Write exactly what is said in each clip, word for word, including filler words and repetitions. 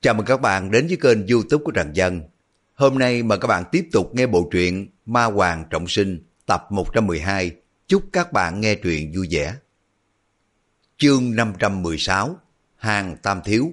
Chào mừng các bạn đến với kênh YouTube của Trần Dân. Hôm nay mời các bạn tiếp tục nghe bộ truyện Ma Hoàng Trọng Sinh tập một trăm mười hai. Chúc các bạn nghe truyện vui vẻ. Chương năm trăm mười sáu. Hàng Tam Thiếu.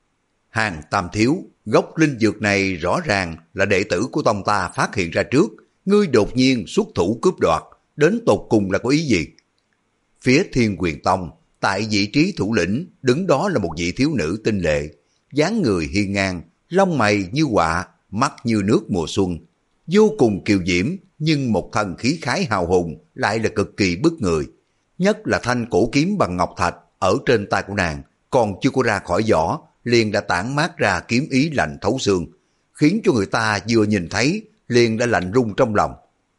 Hàng Tam Thiếu, gốc linh dược này rõ ràng là đệ tử của tông ta phát hiện ra trước. Ngươi đột nhiên xuất thủ cướp đoạt, đến tột cùng là có ý gì? Phía Thiên Quyền Tông, tại vị trí thủ lĩnh, đứng đó là một vị thiếu nữ tinh lệ, dáng người hiên ngang, lông mày như họa, mắt như nước mùa xuân, vô cùng kiều diễm, nhưng một thần khí khái hào hùng lại là cực kỳ bức người. Nhất là thanh cổ kiếm bằng ngọc thạch ở trên tay của nàng, còn chưa có ra khỏi vỏ, liền đã tản mát ra kiếm ý lạnh thấu xương, khiến cho người ta vừa nhìn thấy liền đã lạnh run trong lòng.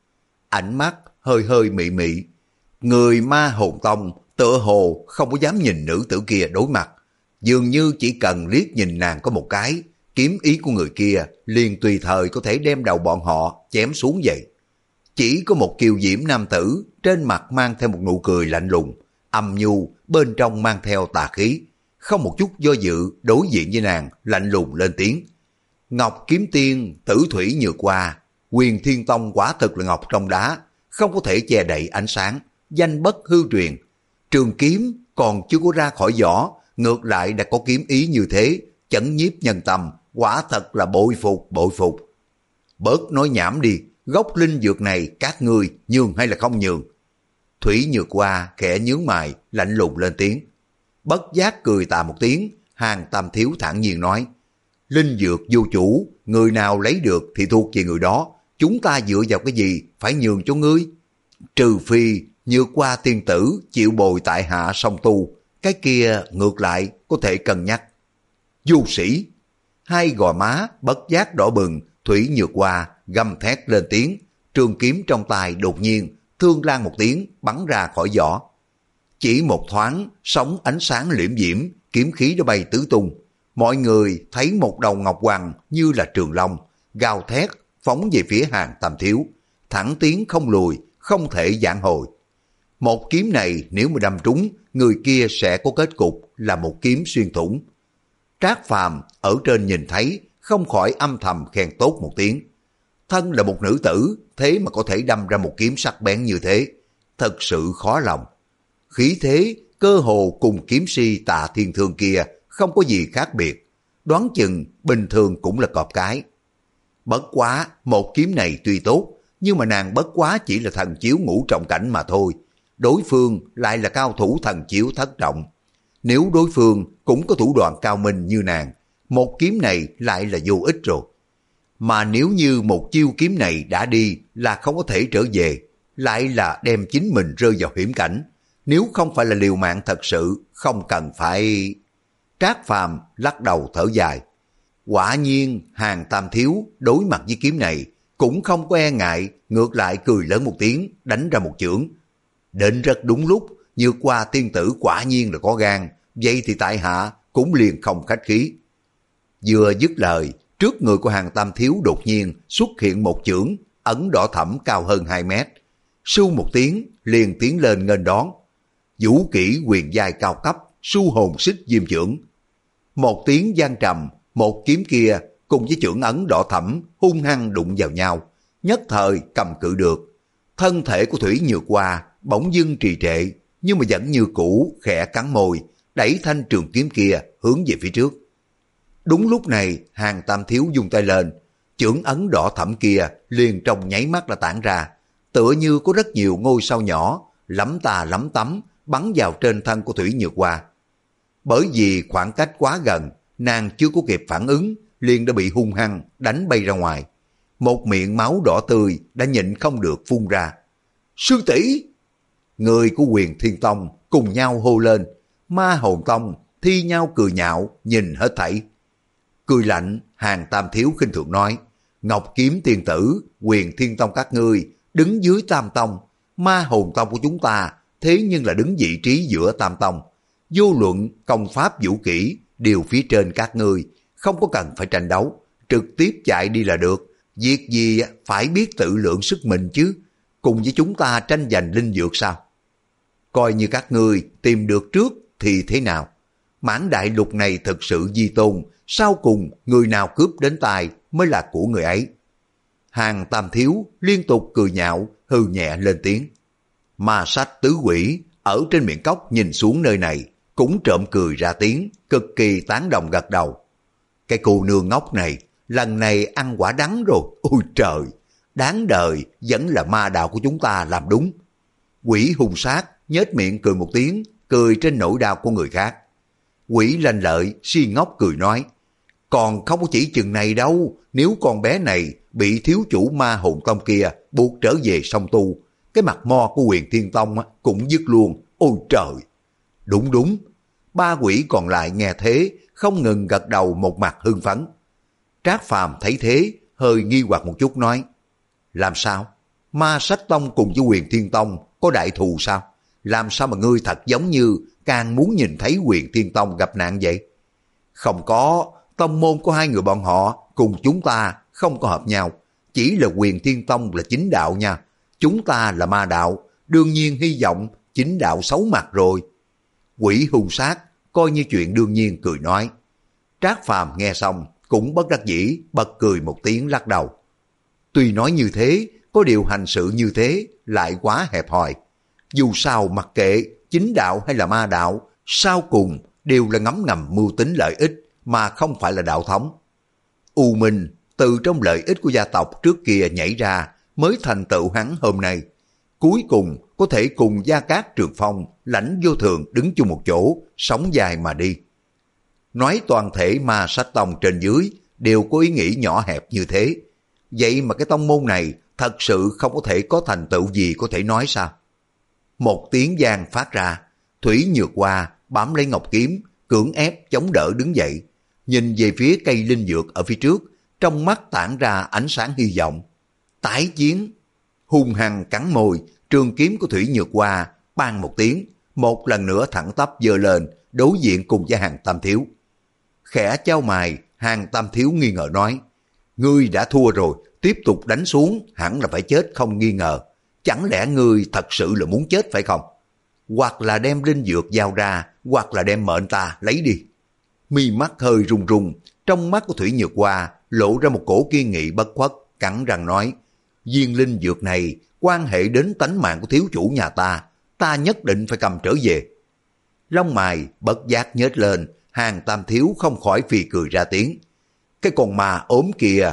Ánh mắt hơi hơi mị mị, người Ma Hồn Tông tựa hồ không có dám nhìn nữ tử kia đối mặt, dường như chỉ cần liếc nhìn nàng có một cái, kiếm ý của người kia liền tùy thời có thể đem đầu bọn họ chém xuống vậy. Chỉ có một kiều diễm nam tử, trên mặt mang theo một nụ cười lạnh lùng, âm nhu, bên trong mang theo tà khí, không một chút do dự đối diện với nàng, lạnh lùng lên tiếng. Ngọc Kiếm Tiên, Tử Thủy Nhược Hoa, Huyền Thiên Tông quả thực là ngọc trong đá, không có thể che đậy ánh sáng, danh bất hư truyền. Trường kiếm còn chưa có ra khỏi vỏ, ngược lại đã có kiếm ý như thế, chấn nhiếp nhân tâm, quả thật là bội phục, bội phục. Bớt nói nhảm đi, gốc linh dược này các ngươi nhường hay là không nhường? Thủy Nhược Hoa khẽ nhướng mày, lạnh lùng lên tiếng. Bất giác cười tà một tiếng, Hàng Tam Thiếu thản nhiên nói, linh dược vô chủ, người nào lấy được thì thuộc về người đó, chúng ta dựa vào cái gì phải nhường cho ngươi? Trừ phi Nhược Hoa tiên tử chịu bồi tại hạ song tu, cái kia ngược lại có thể cân nhắc. Vô sĩ! Hai gò má bất giác đỏ bừng, Thủy Nhược Hoa gầm thét lên tiếng, trường kiếm trong tay đột nhiên thương lan một tiếng bắn ra khỏi vỏ. Chỉ một thoáng, sóng ánh sáng liễm diễm, kiếm khí đã bay tứ tung. Mọi người thấy một đầu ngọc hoàng như là trường long, gào thét phóng về phía Hàng Tam Thiếu, thẳng tiến không lùi, không thể giảng hồi. Một kiếm này nếu mà đâm trúng, người kia sẽ có kết cục là một kiếm xuyên thủng. Trác Phàm ở trên nhìn thấy, không khỏi âm thầm khen tốt một tiếng. Thân là một nữ tử, thế mà có thể đâm ra một kiếm sắc bén như thế, thật sự khó lòng. Khí thế, cơ hồ cùng kiếm si Tạ Thiên Thương kia không có gì khác biệt, đoán chừng bình thường cũng là cọp cái. Bất quá, một kiếm này tuy tốt, nhưng mà nàng bất quá chỉ là thần chiếu ngũ trọng cảnh mà thôi. Đối phương lại là cao thủ thần chiếu thất trọng. Nếu đối phương cũng có thủ đoạn cao minh như nàng, một kiếm này lại là vô ích rồi. Mà nếu như một chiêu kiếm này đã đi là không có thể trở về, lại là đem chính mình rơi vào hiểm cảnh. Nếu không phải là liều mạng thật sự, không cần phải... Trác Phàm lắc đầu thở dài. Quả nhiên Hàng Tam Thiếu đối mặt với kiếm này cũng không có e ngại, ngược lại cười lớn một tiếng, đánh ra một chưởng. Đến rất đúng lúc, Nhược Hoa tiên tử quả nhiên là có gan, vậy thì tại hạ cũng liền không khách khí. Vừa dứt lời, trước người của Hàng Tam Thiếu đột nhiên xuất hiện một chưởng ấn đỏ thẫm cao hơn hai mét. Sưu một tiếng liền tiến lên nghênh đón. Vũ kỹ quyền giai cao cấp, su hồn xích diêm chưởng. Một tiếng vang trầm, một kiếm kia cùng với chưởng ấn đỏ thẫm hung hăng đụng vào nhau, nhất thời cầm cự được. Thân thể của Thủy Nhược Hoa bỗng dưng trì trệ, nhưng mà vẫn như cũ khẽ cắn môi, đẩy thanh trường kiếm kia hướng về phía trước. Đúng lúc này, Hàng Tam Thiếu vung tay lên, chưởng ấn đỏ thẫm kia liền trong nháy mắt đã tản ra, tựa như có rất nhiều ngôi sao nhỏ lắm tà lắm tắm bắn vào trên thân của Thủy Nhược Hoa. Bởi vì khoảng cách quá gần, nàng chưa có kịp phản ứng, liền đã bị hung hăng đánh bay ra ngoài. Một miệng máu đỏ tươi đã nhịn không được phun ra. Sư tỷ! Người của Huyền Thiên Tông cùng nhau hô lên. Ma Hồn Tông thi nhau cười nhạo nhìn hết thảy. Cười lạnh, Hàng Tam Thiếu khinh thường nói, Ngọc Kiếm Tiên tử, Huyền Thiên Tông các ngươi đứng dưới Tam Tông, Ma Hồn Tông của chúng ta thế nhưng là đứng vị trí giữa Tam Tông. Vô luận công pháp vũ kỹ đều phía trên các ngươi, không có cần phải tranh đấu, trực tiếp chạy đi là được. Việc gì phải biết tự lượng sức mình chứ, cùng với chúng ta tranh giành linh dược sao? Coi như các ngươi tìm được trước thì thế nào? mãn đại lục này thực sự di tôn, sau cùng người nào cướp đến tay mới là của người ấy. Hàng Tam Thiếu liên tục cười nhạo, hừ nhẹ lên tiếng. Ma Sách tứ quỷ ở trên miệng cốc nhìn xuống nơi này, cũng trộm cười ra tiếng, cực kỳ tán đồng gật đầu. Cái cô nương ngốc này, lần này ăn quả đắng rồi, ôi trời, đáng đời vẫn là ma đạo của chúng ta làm đúng. Quỷ hung sát, nhếch miệng cười một tiếng, cười trên nỗi đau của người khác. Quỷ lanh lợi, si ngốc cười nói, còn không có chỉ chừng này đâu, nếu con bé này bị thiếu chủ ma hồn tông kia buộc trở về song tu, cái mặt mo của Huyền Thiên Tông cũng dứt luôn, ôi trời. Đúng đúng, ba quỷ còn lại nghe thế, không ngừng gật đầu một mặt hưng phấn. Trác Phàm thấy thế, hơi nghi hoặc một chút nói, làm sao? Ma Sách Tông cùng với Huyền Thiên Tông có đại thù sao? Làm sao mà ngươi thật giống như càng muốn nhìn thấy Huyền Thiên Tông gặp nạn vậy? Không có, tông môn của hai người bọn họ cùng chúng ta không có hợp nhau. Chỉ là Huyền Thiên Tông là chính đạo nha. Chúng ta là ma đạo, đương nhiên hy vọng chính đạo xấu mặt rồi. Quỷ hung sát, coi như chuyện đương nhiên cười nói. Trác Phàm nghe xong, cũng bất đắc dĩ, bật cười một tiếng lắc đầu. Tuy nói như thế, có điều hành sự như thế lại quá hẹp hòi. Dù sao mặc kệ chính đạo hay là ma đạo, sau cùng đều là ngấm ngầm mưu tính lợi ích mà không phải là đạo thống. U Minh từ trong lợi ích của gia tộc trước kia nhảy ra mới thành tựu hắn hôm nay. Cuối cùng có thể cùng Gia Cát Trường Phong, Lãnh Vô Thường đứng chung một chỗ, sống dài mà đi. Nói toàn thể Ma Sách Tông trên dưới đều có ý nghĩ nhỏ hẹp như thế. Vậy mà cái tông môn này thật sự không có thể có thành tựu gì có thể nói sao? Một tiếng vang phát ra, Thủy Nhược Hoa bám lấy ngọc kiếm, cưỡng ép chống đỡ đứng dậy, nhìn về phía cây linh dược ở phía trước, trong mắt tản ra ánh sáng hy vọng. Tái chiến, hung hăng cắn môi, trường kiếm của Thủy Nhược Hoa bang một tiếng, một lần nữa thẳng tắp giơ lên, đối diện cùng với Hàng Tam Thiếu. Khẽ chau mày, Hàng Tam Thiếu nghi ngờ nói, ngươi đã thua rồi, tiếp tục đánh xuống hẳn là phải chết không nghi ngờ. Chẳng lẽ ngươi thật sự là muốn chết phải không? Hoặc là đem linh dược giao ra, hoặc là đem mệnh ta lấy đi. Mi mắt hơi run run, trong mắt của Thủy Nhược Hoa lộ ra một cổ kiên nghị bất khuất, cắn răng nói, viên linh dược này quan hệ đến tánh mạng của thiếu chủ nhà ta, ta nhất định phải cầm trở về. Lông mày bất giác nhếch lên, Hàng Tam Thiếu không khỏi phì cười ra tiếng. Cái con ma ốm kìa,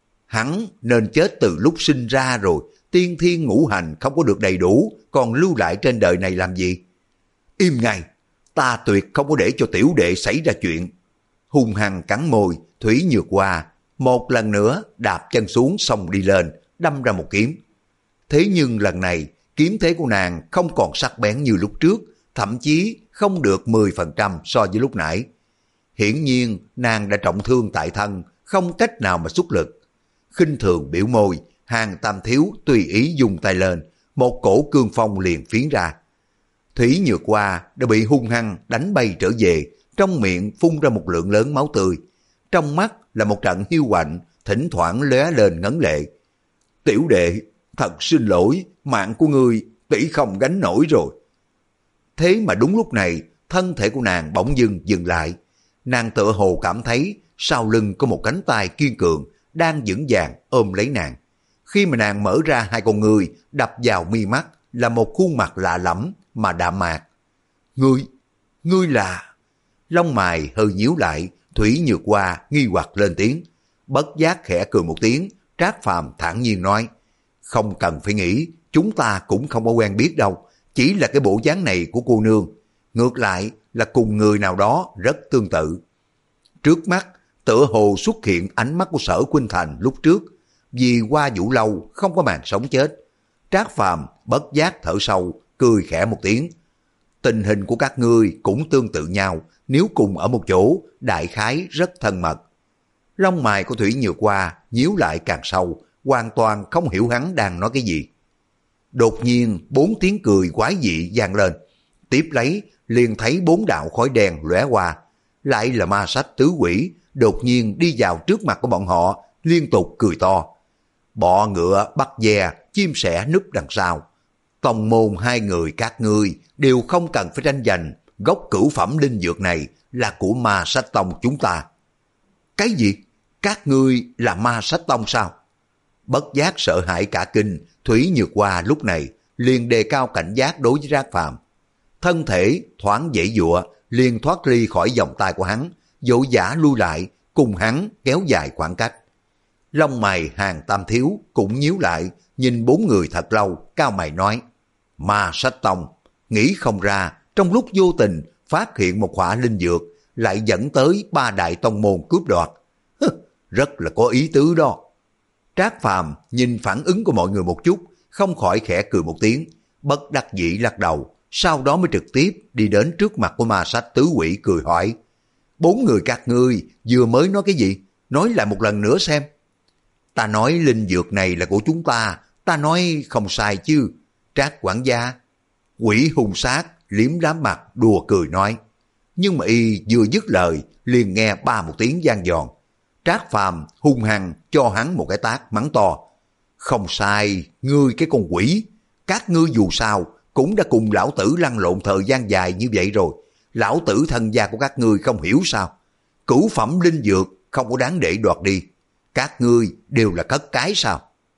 hắn nên chết từ lúc sinh ra rồi, tiên thiên ngũ hành không có được đầy đủ, còn lưu lại trên đời này làm gì? Im ngay, ta tuyệt không có để cho tiểu đệ xảy ra chuyện. Hung hăng cắn môi, Thủy Nhược Hoa một lần nữa đạp chân xuống xong đi lên, đâm ra một kiếm. Thế nhưng lần này, kiếm thế của nàng không còn sắc bén như lúc trước, thậm chí không được mười phần trăm so với lúc nãy. Hiển nhiên, nàng đã trọng thương tại thân, không cách nào mà xuất lực. Khinh thường biểu môi, Hàng Tam Thiếu tùy ý dùng tay lên, một cổ cương phong liền phiến ra. Thủy Nhược Hoa đã bị hung hăng đánh bay trở về, trong miệng phun ra một lượng lớn máu tươi. Trong mắt là một trận hiu quạnh, thỉnh thoảng lóe lên ngấn lệ. Tiểu đệ, thật xin lỗi, mạng của ngươi tỷ không gánh nổi rồi. Thế mà đúng lúc này, thân thể của nàng bỗng dưng dừng lại. Nàng tựa hồ cảm thấy sau lưng có một cánh tay kiên cường đang vững vàng ôm lấy nàng. Khi mà nàng mở ra hai con ngươi, đập vào mi mắt là một khuôn mặt lạ lẫm mà đạm mạc. Ngươi, ngươi là... Lông mày hơi nhíu lại, Thủy Nhược Hoa nghi hoặc lên tiếng. Bất giác khẽ cười một tiếng, Trác Phàm thản nhiên nói, không cần phải nghĩ, chúng ta cũng không có quen biết đâu, chỉ là cái bộ dáng này của cô nương. Ngược lại là cùng người nào đó rất tương tự. Trước mắt, tựa hồ xuất hiện ánh mắt của Sở Khuynh Thành lúc trước, vì Hoa Vũ Lâu không có màn sống chết. Trác Phàm bất giác thở sâu, cười khẽ một tiếng. Tình hình của các ngươi cũng tương tự nhau, nếu cùng ở một chỗ, đại khái rất thân mật. Lông mày của Thủy Nhược Hoa nhíu lại càng sâu, hoàn toàn không hiểu hắn đang nói cái gì. Đột nhiên bốn tiếng cười quái dị vang lên, tiếp lấy liền thấy bốn đạo khói đen lóe qua, lại là Ma Sách tứ quỷ đột nhiên đi vào trước mặt của bọn họ, liên tục cười to. Bọ ngựa bắt ve, chim sẻ núp đằng sau. Tông môn hai người các ngươi đều không cần phải tranh giành, gốc cửu phẩm linh dược này là của Ma Sách Tông chúng ta. Cái gì? Các ngươi là Ma Sách Tông sao? Bất giác sợ hãi cả kinh, Thủy Nhược Hoa lúc này liền đề cao cảnh giác đối với Trác Phàm. Thân thể thoáng dãy dụa, liền thoát ly khỏi vòng tay của hắn, vội vã lui lại, cùng hắn kéo dài khoảng cách. Lông mày Hàng Tam Thiếu cũng nhíu lại, nhìn bốn người thật lâu, cao mày nói: Ma Sách Tông, nghĩ không ra trong lúc vô tình phát hiện một khỏa linh dược lại dẫn tới ba đại tông môn cướp đoạt. Hứ, rất là có ý tứ đó. Trác Phàm nhìn phản ứng của mọi người một chút, không khỏi khẽ cười một tiếng, bất đắc dĩ lắc đầu, sau đó mới trực tiếp đi đến trước mặt của Ma Sách Tứ Quỷ cười hỏi: Bốn người các ngươi vừa mới nói cái gì? Nói lại một lần nữa xem. Ta nói linh dược này là của chúng ta, ta nói không sai chứ. Trác quản gia. Quỷ hung sát liếm đám mặt đùa cười nói. Nhưng mà y vừa dứt lời liền nghe ba một tiếng vang giòn. Trác Phàm hung hăng cho hắn một cái tát mắng to: Không sai, ngươi cái con quỷ, các ngươi dù sao cũng đã cùng lão tử lăn lộn thời gian dài như vậy rồi, lão tử thân gia của các ngươi không hiểu sao? Cửu phẩm linh dược không có đáng để đoạt đi, các ngươi đều là cất cái sao?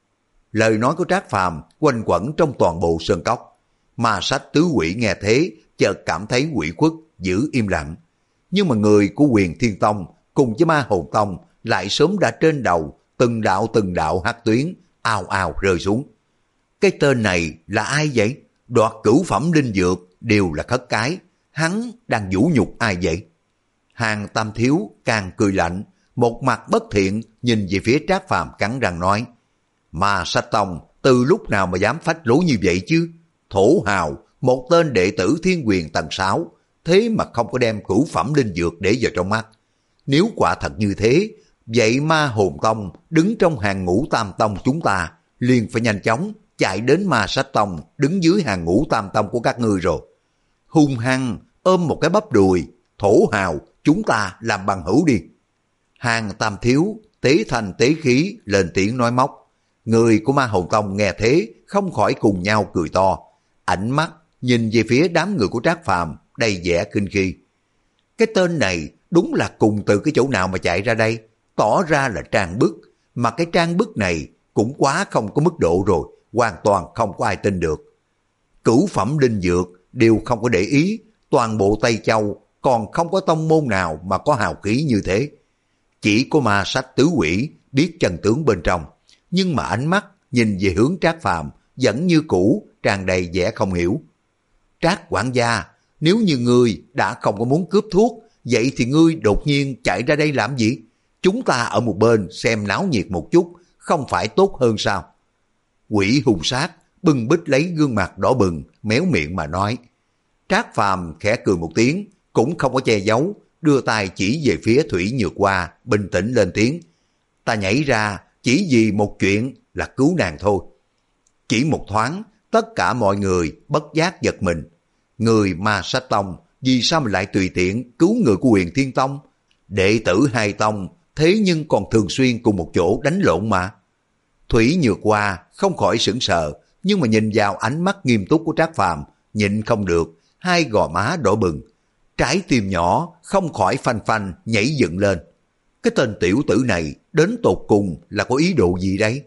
Lời nói của Trác Phàm quanh quẩn trong toàn bộ sơn cốc. Ma Sách Tứ Quỷ nghe thế chợt cảm thấy ủy khuất, giữ im lặng. Nhưng mà người của Huyền Thiên Tông cùng với Ma Hồn Tông lại sớm đã trên đầu từng đạo từng đạo hắc tuyến ào ào rơi xuống. Cái tên này là ai vậy? Đoạt cửu phẩm linh dược đều là khất cái, hắn đang vũ nhục ai vậy? Hàng Tam Thiếu càng cười lạnh, một mặt bất thiện nhìn về phía Trác Phàm cắn răng nói: Ma Sách Tông từ lúc nào mà dám phách lối như vậy chứ? Thổ hào, một tên đệ tử Thiên Quyền tầng sáu, thế mà không có đem cửu phẩm linh dược để vào trong mắt. Nếu quả thật như thế, vậy Ma Hồn Tông đứng trong hàng ngũ Tam Tông chúng ta liền phải nhanh chóng chạy đến Ma Sách Tông đứng dưới hàng ngũ Tam Tông của các ngươi rồi. Hung hăng ôm một cái bắp đùi: Thổ hào, chúng ta làm bằng hữu đi. Hàng Tam Thiếu tế thành tế khí lên tiếng nói móc. Người của Ma Hồn Tông nghe thế không khỏi cùng nhau cười to, ánh mắt nhìn về phía đám người của Trác Phàm đầy vẻ kinh khi. Cái tên này đúng là cùng từ cái chỗ nào mà chạy ra đây, tỏ ra là trang bức, mà cái trang bức này cũng quá không có mức độ rồi, hoàn toàn không có ai tin được. Cửu phẩm linh dược đều không có để ý, toàn bộ Tây Châu còn không có tông môn nào mà có hào khí như thế. Chỉ có Ma Sách Tứ Quỷ biết chân tướng bên trong, nhưng mà ánh mắt nhìn về hướng Trác Phàm vẫn như cũ, tràn đầy vẻ không hiểu. Trác quản gia, nếu như ngươi đã không có muốn cướp thuốc, vậy thì ngươi đột nhiên chạy ra đây làm gì? Chúng ta ở một bên xem náo nhiệt một chút, không phải tốt hơn sao? Quỷ hung sát bưng bít lấy gương mặt đỏ bừng, méo miệng mà nói. Trác Phàm khẽ cười một tiếng, cũng không có che giấu, đưa tay chỉ về phía Thủy Nhược Hoa, bình tĩnh lên tiếng. Ta nhảy ra chỉ vì một chuyện là cứu nàng thôi. Chỉ một thoáng, tất cả mọi người bất giác giật mình. Người Ma Sách Tông vì sao mà lại tùy tiện cứu người của Huyền Thiên Tông? Đệ tử hai tông thế nhưng còn thường xuyên cùng một chỗ đánh lộn mà. Thủy Nhược Hoa không khỏi sững sờ, nhưng mà nhìn vào ánh mắt nghiêm túc của Trác Phàm, nhịn không được, hai gò má đỏ bừng, trái tim nhỏ không khỏi phanh phanh nhảy dựng lên. Cái tên tiểu tử này đến tột cùng là có ý đồ gì đấy?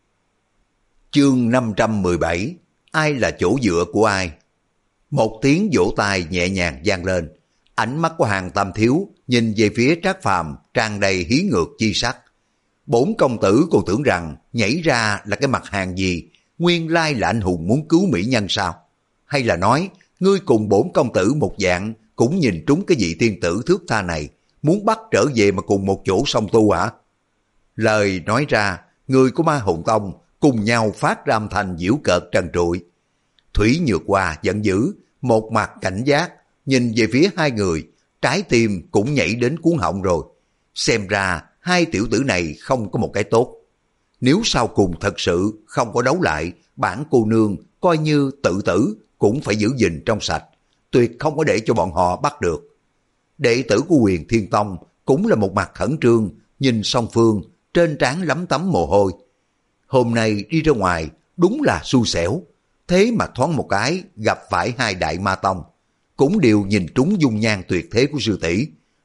Chương năm trăm mười bảy, ai là chỗ dựa của ai? Một tiếng vỗ tay nhẹ nhàng vang lên, ánh mắt của Hàng Tam Thiếu nhìn về phía Trác Phàm tràn đầy hí ngược chi sắc. Bốn công tử còn tưởng rằng nhảy ra là cái mặt hàng gì, nguyên lai là anh hùng muốn cứu mỹ nhân sao? Hay là nói ngươi cùng bốn công tử một dạng cũng nhìn trúng cái vị tiên tử thước tha này, muốn bắt trở về mà cùng một chỗ song tu hả? Lời nói ra, người của Ma Hồn Tông cùng nhau phát ra âm thanh giễu cợt trần trụi. Thủy Nhược Hoa giận dữ, một mặt cảnh giác, nhìn về phía hai người, trái tim cũng nhảy đến cuống họng rồi. Xem ra hai tiểu tử này không có một cái tốt. Nếu sau cùng thật sự không có đấu lại, bản cô nương coi như tự tử cũng phải giữ gìn trong sạch, tuyệt không có để cho bọn họ bắt được. Đệ tử của Huyền Thiên Tông cũng là một mặt khẩn trương, nhìn song phương, trên trán lấm tấm mồ hôi. Hôm nay đi ra ngoài đúng là xui xẻo, thế mà thoáng một cái gặp phải hai đại ma tông, cũng đều nhìn trúng dung nhan tuyệt thế của sư tỷ,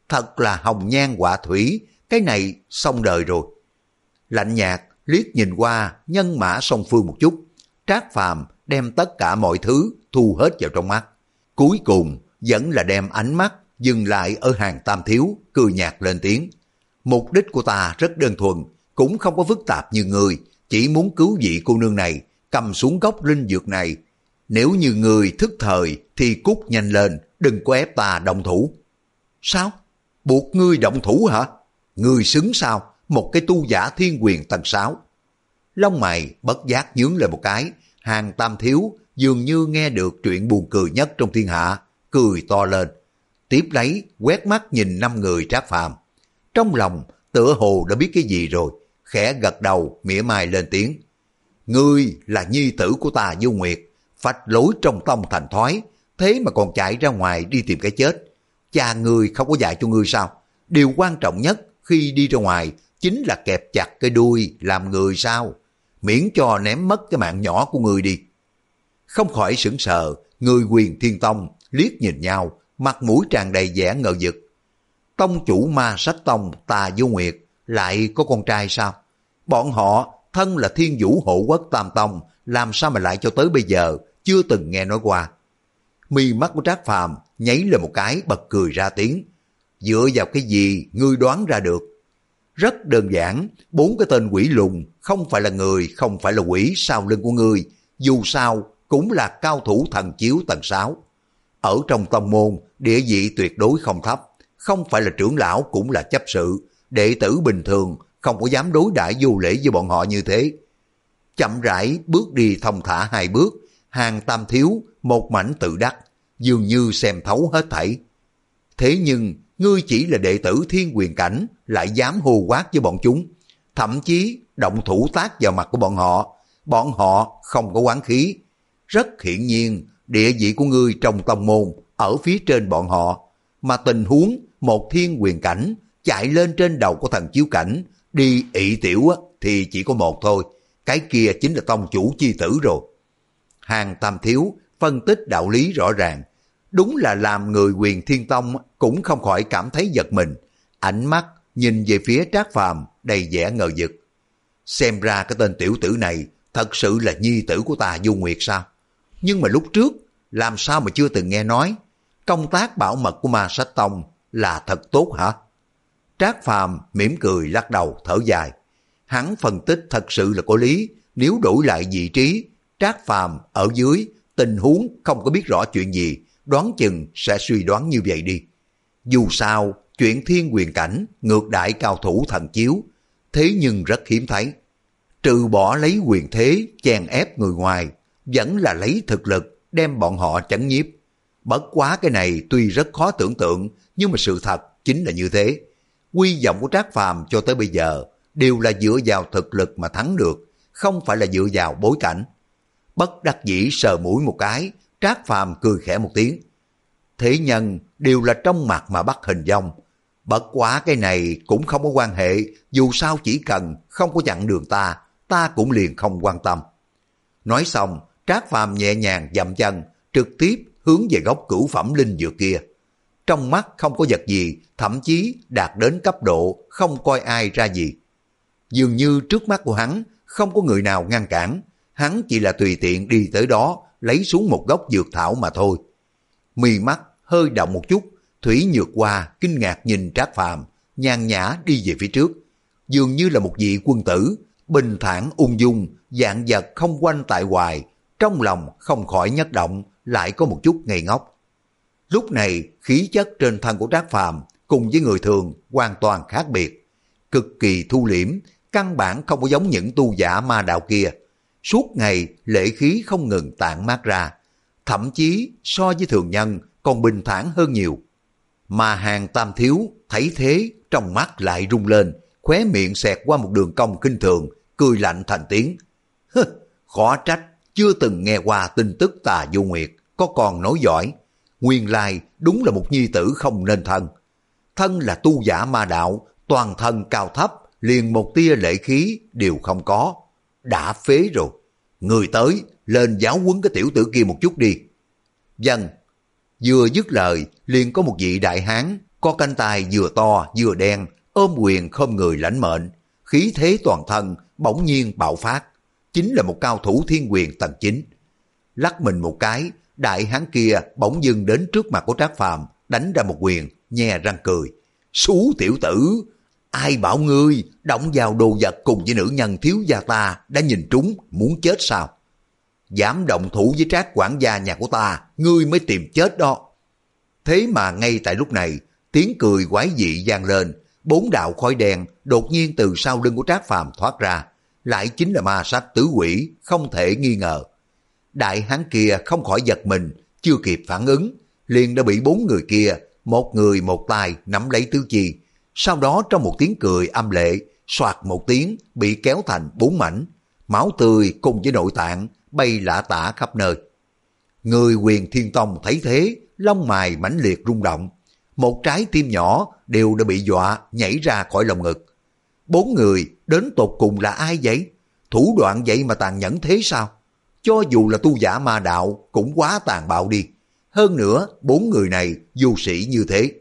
thật là hồng nhan họa thủy, cái này xong đời rồi. Lạnh nhạt liếc nhìn qua nhân mã song phương một chút, Trác Phàm đem tất cả mọi thứ thu hết vào trong mắt. Cuối cùng vẫn là đem ánh mắt dừng lại ở Hàng Tam Thiếu, cười nhạt lên tiếng. Mục đích của ta rất đơn thuần, cũng không có phức tạp như người, chỉ muốn cứu vị cô nương này, cầm xuống gốc linh dược này. Nếu như người thức thời thì cút nhanh lên, đừng có ép ta động thủ. Sao? Buộc ngươi động thủ hả? Ngươi xứng sao? Một cái tu giả thiên quyền tầng sáu. Lông mày bất giác nhướng lên một cái, Hàng Tam Thiếu dường như nghe được chuyện buồn cười nhất trong thiên hạ, cười to lên. Tiếp lấy quét mắt nhìn năm người Trác Phàm, trong lòng tựa hồ đã biết cái gì rồi, khẽ gật đầu mỉa mai lên tiếng. Ngươi là nhi tử của ta Du Nguyệt, phách lối trong tông thành thoái, thế mà còn chạy ra ngoài đi tìm cái chết. Cha ngươi không có dạy cho ngươi sao? Điều quan trọng nhất khi đi ra ngoài chính là kẹp chặt cái đuôi làm người sao, miễn cho ném mất cái mạng nhỏ của ngươi đi. Không khỏi sững sờ, người Huyền Thiên Tông liếc nhìn nhau, mặt mũi tràn đầy vẻ ngờ vực. Tông chủ Ma Sách Tông Tà Du Nguyệt lại có con trai sao? Bọn họ thân là Thiên Vũ Hộ Quốc Tam Tông, làm sao mà lại cho tới bây giờ chưa từng nghe nói qua. Mi mắt của Trác Phàm nháy lên một cái, bật cười ra tiếng. Dựa vào cái gì ngươi đoán ra được? Rất đơn giản, bốn cái tên quỷ lùn không phải là người, không phải là quỷ sau lưng của ngươi, dù sao cũng là cao thủ thần chiếu tầng sáu. Ở trong tông môn, địa vị tuyệt đối không thấp, không phải là trưởng lão cũng là chấp sự, đệ tử bình thường không có dám đối đãi vô lễ với bọn họ như thế. Chậm rãi bước đi thong thả hai bước, Hàng Tam Thiếu một mảnh tự đắc, dường như xem thấu hết thảy. Thế nhưng ngươi chỉ là đệ tử thiên quyền cảnh, lại dám hô quát với bọn chúng, thậm chí động thủ tác vào mặt của bọn họ, bọn họ không có oán khí. Rất hiển nhiên, địa vị của ngươi trong tông môn ở phía trên bọn họ, mà tình huống một thiên quyền cảnh chạy lên trên đầu của thần chiếu cảnh, đi ị tiểu thì chỉ có một thôi, cái kia chính là tông chủ chi tử rồi. Hàng Tam Thiếu phân tích đạo lý rõ ràng, đúng là làm người Huyền Thiên Tông cũng không khỏi cảm thấy giật mình, ánh mắt nhìn về phía Trác Phàm đầy vẻ ngờ vực. Xem ra cái tên tiểu tử này thật sự là nhi tử của ta Du Nguyệt sao? Nhưng mà lúc trước làm sao mà chưa từng nghe nói? Công tác bảo mật của Ma Sách Tông là thật tốt hả? Trác Phàm mỉm cười lắc đầu thở dài. Hắn phân tích thật sự là có lý, nếu đổi lại vị trí, Trác Phàm ở dưới tình huống không có biết rõ chuyện gì, đoán chừng sẽ suy đoán như vậy đi. Dù sao, chuyện thiên quyền cảnh ngược đại cao thủ thần chiếu, thế nhưng rất hiếm thấy. Trừ bỏ lấy quyền thế chèn ép người ngoài, vẫn là lấy thực lực đem bọn họ chấn nhiếp. Bất quá cái này tuy rất khó tưởng tượng, nhưng mà sự thật chính là như thế. Quy vọng của Trác Phàm cho tới bây giờ đều là dựa vào thực lực mà thắng được, không phải là dựa vào bối cảnh. Bất đắc dĩ sờ mũi một cái, Trác Phàm cười khẽ một tiếng. Thế nhân đều là trong mặt mà bắt hình dong. Bất quá cái này cũng không có quan hệ, dù sao chỉ cần không có chặn đường ta, ta cũng liền không quan tâm. Nói xong, Trác Phàm nhẹ nhàng dậm chân, trực tiếp hướng về góc cửu phẩm linh dược kia. Trong mắt không có vật gì, thậm chí đạt đến cấp độ không coi ai ra gì. Dường như trước mắt của hắn không có người nào ngăn cản, hắn chỉ là tùy tiện đi tới đó, lấy xuống một gốc dược thảo mà thôi. Mi mắt hơi động một chút, Thủy Nhược Hoa kinh ngạc nhìn Trác Phàm, nhàn nhã đi về phía trước, dường như là một vị quân tử, bình thản ung dung, dạng vật không quanh tại hoài, trong lòng không khỏi nhất động, lại có một chút ngây ngốc. Lúc này khí chất trên thân của Trác Phàm cùng với người thường hoàn toàn khác biệt, cực kỳ thu liễm, căn bản không có giống những tu giả ma đạo kia. Suốt ngày lệ khí không ngừng tản mát ra, thậm chí so với thường nhân còn bình thản hơn nhiều. Mà Hàng Tam Thiếu thấy thế, trong mắt lại rung lên, khóe miệng xẹt qua một đường cong khinh thường, cười lạnh thành tiếng. Hứ, khó trách chưa từng nghe qua tin tức Tà Du Nguyệt có còn nói giỏi, nguyên lai đúng là một nhi tử không nên thân. Thân là tu giả ma đạo, toàn thân cao thấp, liền một tia lệ khí đều không có, đã phế rồi. Người tới, lên giáo huấn cái tiểu tử kia một chút đi. Vâng. Vừa dứt lời, liền có một vị đại hán có cánh tay vừa to vừa đen, ôm quyền khom người lãnh mệnh, khí thế toàn thân bỗng nhiên bạo phát, chính là một cao thủ thiên quyền tầng chín. Lắc mình một cái, đại hán kia bỗng dưng đến trước mặt của Trác Phàm, đánh ra một quyền, nhe răng cười. Xú tiểu tử, ai bảo ngươi động vào đồ vật cùng với nữ nhân thiếu gia ta đã nhìn trúng, muốn chết sao? Dám động thủ với Trác quản gia nhà của ta, ngươi mới tìm chết đó. Thế mà ngay tại lúc này, tiếng cười quái dị vang lên, bốn đạo khói đen đột nhiên từ sau lưng của Trác Phàm thoát ra, lại chính là ma sách tứ quỷ, không thể nghi ngờ. Đại hán kia không khỏi giật mình, chưa kịp phản ứng, liền đã bị bốn người kia, một người một tay nắm lấy tứ chi. Sau đó trong một tiếng cười âm lệ, soạt một tiếng bị kéo thành bốn mảnh, máu tươi cùng với nội tạng bay lả tả khắp nơi. Người Huyền Thiên Tông thấy thế, lông mày mãnh liệt rung động, một trái tim nhỏ đều đã bị dọa nhảy ra khỏi lồng ngực. Bốn người đến tột cùng là ai vậy? Thủ đoạn vậy mà tàn nhẫn thế sao? Cho dù là tu giả ma đạo cũng quá tàn bạo đi. Hơn nữa, bốn người này vô sĩ như thế.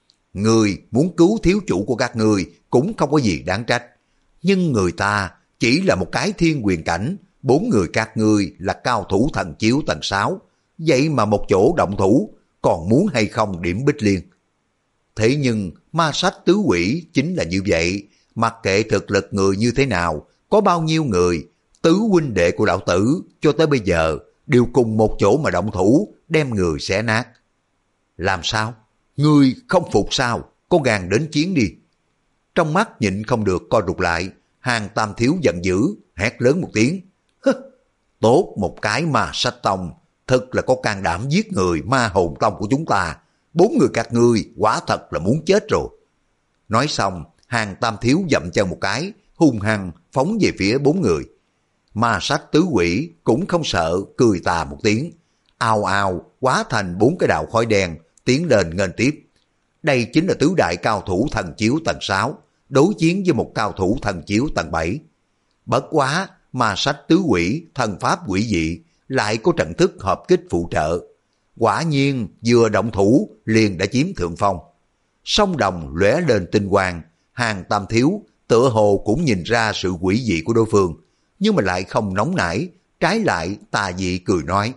Người muốn cứu thiếu chủ của các người cũng không có gì đáng trách. Nhưng người ta chỉ là một cái thiên quyền cảnh, bốn người các ngươi là cao thủ thần chiếu tầng sáu. Vậy mà một chỗ động thủ, còn muốn hay không điểm Bích Liên. Thế nhưng ma sách tứ quỷ chính là như vậy, mặc kệ thực lực người như thế nào, có bao nhiêu người, tứ huynh đệ của đạo tử cho tới bây giờ đều cùng một chỗ mà động thủ, đem người xé nát. Làm sao? Ngươi không phục sao? Có gan đến chiến đi. Trong mắt nhịn không được co rụt lại, Hàng Tam Thiếu giận dữ, hét lớn một tiếng. Hứ, tốt một cái ma sách tông, thật là có can đảm giết người ma hồn tông của chúng ta. Bốn người các ngươi quả thật là muốn chết rồi. Nói xong, Hàng Tam Thiếu dậm chân một cái, hung hăng phóng về phía bốn người. Ma sách tứ quỷ cũng không sợ, cười tà một tiếng, ào ào hóa thành bốn cái đạo khói đen tiến lên nghênh tiếp. Đây chính là tứ đại cao thủ thần chiếu tầng sáu, đối chiến với một cao thủ thần chiếu tầng bảy. Bất quá, ma sách tứ quỷ, thần pháp quỷ dị, lại có trận thức hợp kích phụ trợ. Quả nhiên vừa động thủ liền đã chiếm thượng phong. Song đồng lóe lên tinh quang, Hàng Tam Thiếu tựa hồ cũng nhìn ra sự quỷ dị của đối phương, nhưng mà lại không nóng nảy, trái lại tà dị cười nói.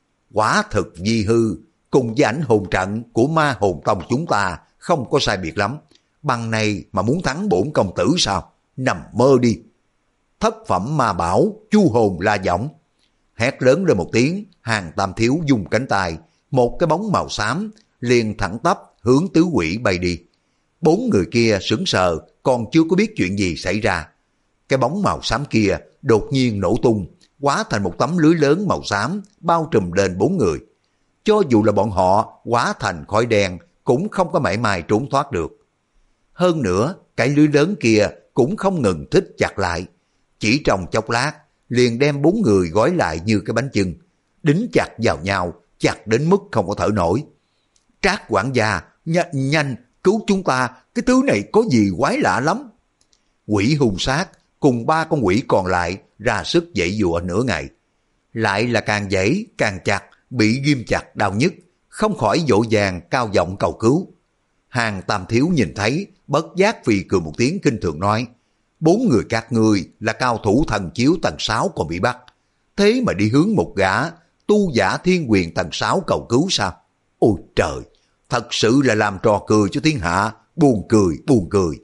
Quả thực di hư, cùng với ảnh hồn trận của ma hồn tông chúng ta không có sai biệt lắm. Bằng này mà muốn thắng bổn công tử sao? Nằm mơ đi. Thất phẩm ma bảo, chu hồn la giọng. Hét lớn lên một tiếng, Hàng Tam Thiếu dùng cánh tay, một cái bóng màu xám liền thẳng tắp hướng tứ quỷ bay đi. Bốn người kia sững sờ, còn chưa có biết chuyện gì xảy ra. Cái bóng màu xám kia đột nhiên nổ tung, hóa thành một tấm lưới lớn màu xám bao trùm lên bốn người. Cho dù là bọn họ hóa thành khói đen cũng không có mảy may trốn thoát được. Hơn nữa, cái lưới lớn kia cũng không ngừng thích chặt lại. Chỉ trong chốc lát, liền đem bốn người gói lại như cái bánh chưng, đính chặt vào nhau, chặt đến mức không có thở nổi. Trác quản gia, nhanh, nhanh, cứu chúng ta, cái thứ này có gì quái lạ lắm. Quỷ hung sát cùng ba con quỷ còn lại ra sức giãy giụa nửa ngày. Lại là càng giãy càng chặt, bị ghim chặt đau nhức, không khỏi vội vàng cao giọng cầu cứu. Hàng Tam Thiếu nhìn thấy, bất giác phì cười một tiếng kinh thường nói, bốn người các ngươi là cao thủ thần chiếu tầng sáu còn bị bắt, thế mà đi hướng một gã tu giả thiên quyền tầng sáu cầu cứu sao? Ôi trời, thật sự là làm trò cười cho thiên hạ, buồn cười, buồn cười.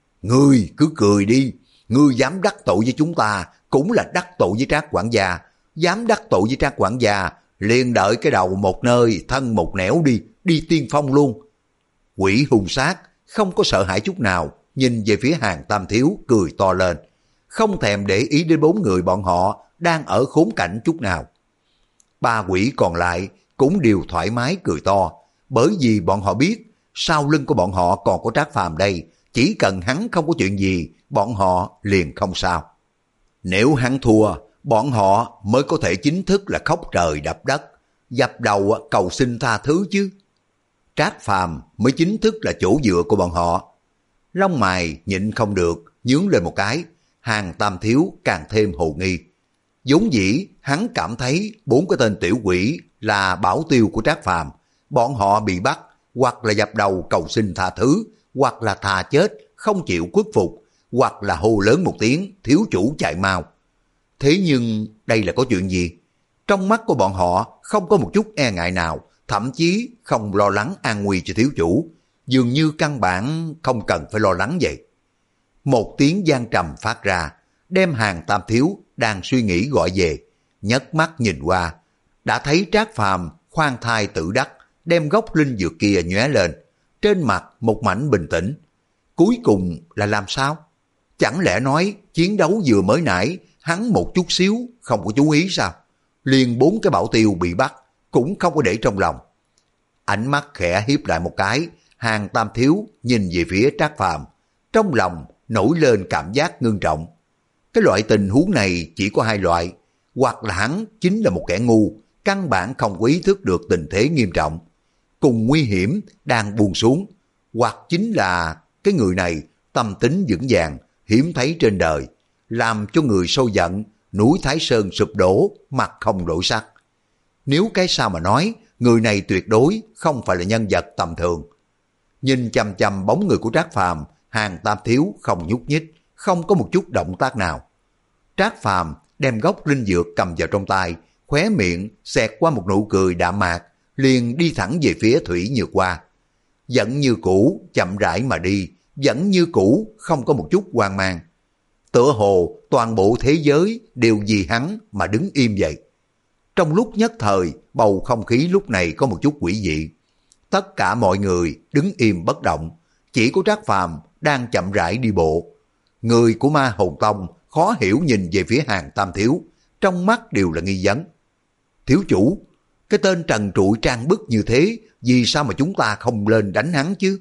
Ngươi cứ cười đi, ngươi dám đắc tội với chúng ta, cũng là đắc tội với Trác quản gia, dám đắc tội với Trác quản gia, liền đợi cái đầu một nơi, thân một nẻo đi, đi tiên phong luôn. Quỷ hung sát, không có sợ hãi chút nào, nhìn về phía Hàng Tam Thiếu cười to lên, không thèm để ý đến bốn người bọn họ đang ở khốn cảnh chút nào. Ba quỷ còn lại cũng đều thoải mái cười to, bởi vì bọn họ biết sau lưng của bọn họ còn có Trác Phàm đây, chỉ cần hắn không có chuyện gì, bọn họ liền không sao. Nếu hắn thua, bọn họ mới có thể chính thức là khóc trời đập đất, dập đầu cầu xin tha thứ chứ. Trác Phàm mới chính thức là chỗ dựa của bọn họ. Lông mày nhịn không được, nhướng lên một cái, Hàng Tam Thiếu càng thêm hồ nghi. Vốn dĩ hắn cảm thấy bốn cái tên tiểu quỷ là bảo tiêu của Trác Phàm, bọn họ bị bắt hoặc là dập đầu cầu xin tha thứ, hoặc là thà chết, không chịu khuất phục, hoặc là hô lớn một tiếng, thiếu chủ chạy mau. Thế nhưng đây là có chuyện gì? Trong mắt của bọn họ không có một chút e ngại nào, thậm chí không lo lắng an nguy cho thiếu chủ, dường như căn bản không cần phải lo lắng vậy. Một tiếng vang trầm phát ra, đem Hàng Tam Thiếu đang suy nghĩ gọi về, nhấc mắt nhìn qua, đã thấy Trác Phàm khoan thai tự đắc, đem gốc linh dược kia nhóe lên, trên mặt một mảnh bình tĩnh. Cuối cùng là làm sao? Chẳng lẽ nói chiến đấu vừa mới nãy hắn một chút xíu không có chú ý sao? Liền bốn cái bảo tiêu bị bắt cũng không có để trong lòng. Ánh mắt khẽ hiếp lại một cái, Hàng Tam Thiếu nhìn về phía Trác Phàm, trong lòng nổi lên cảm giác ngưng trọng. Cái loại tình huống này chỉ có hai loại, hoặc là hắn chính là một kẻ ngu, căn bản không có ý thức được tình thế nghiêm trọng, cùng nguy hiểm đang buông xuống, hoặc chính là cái người này tâm tính vững vàng, hiếm thấy trên đời, làm cho người sôi giận, núi Thái Sơn sụp đổ, mặt không đổi sắc. Nếu cái sao mà nói, người này tuyệt đối không phải là nhân vật tầm thường. Nhìn chằm chằm bóng người của Trác Phàm, Hàng Tam Thiếu không nhúc nhích, không có một chút động tác nào. Trác Phàm đem gốc linh dược cầm vào trong tay, khóe miệng xẹt qua một nụ cười đạm mạc, liền đi thẳng về phía Thủy Nhược Hoa. Vẫn như cũ, chậm rãi mà đi, vẫn như cũ, không có một chút hoang mang. Tựa hồ toàn bộ thế giới đều vì hắn mà đứng im vậy. Trong lúc nhất thời, bầu không khí lúc này có một chút quỷ dị. Tất cả mọi người đứng im bất động, chỉ có Trác Phàm đang chậm rãi đi bộ. Người của Ma Hồn Tông khó hiểu nhìn về phía Hàng Tam Thiếu, trong mắt đều là nghi vấn. Thiếu chủ, cái tên trần trụi trang bức như thế, vì sao mà chúng ta không lên đánh hắn chứ?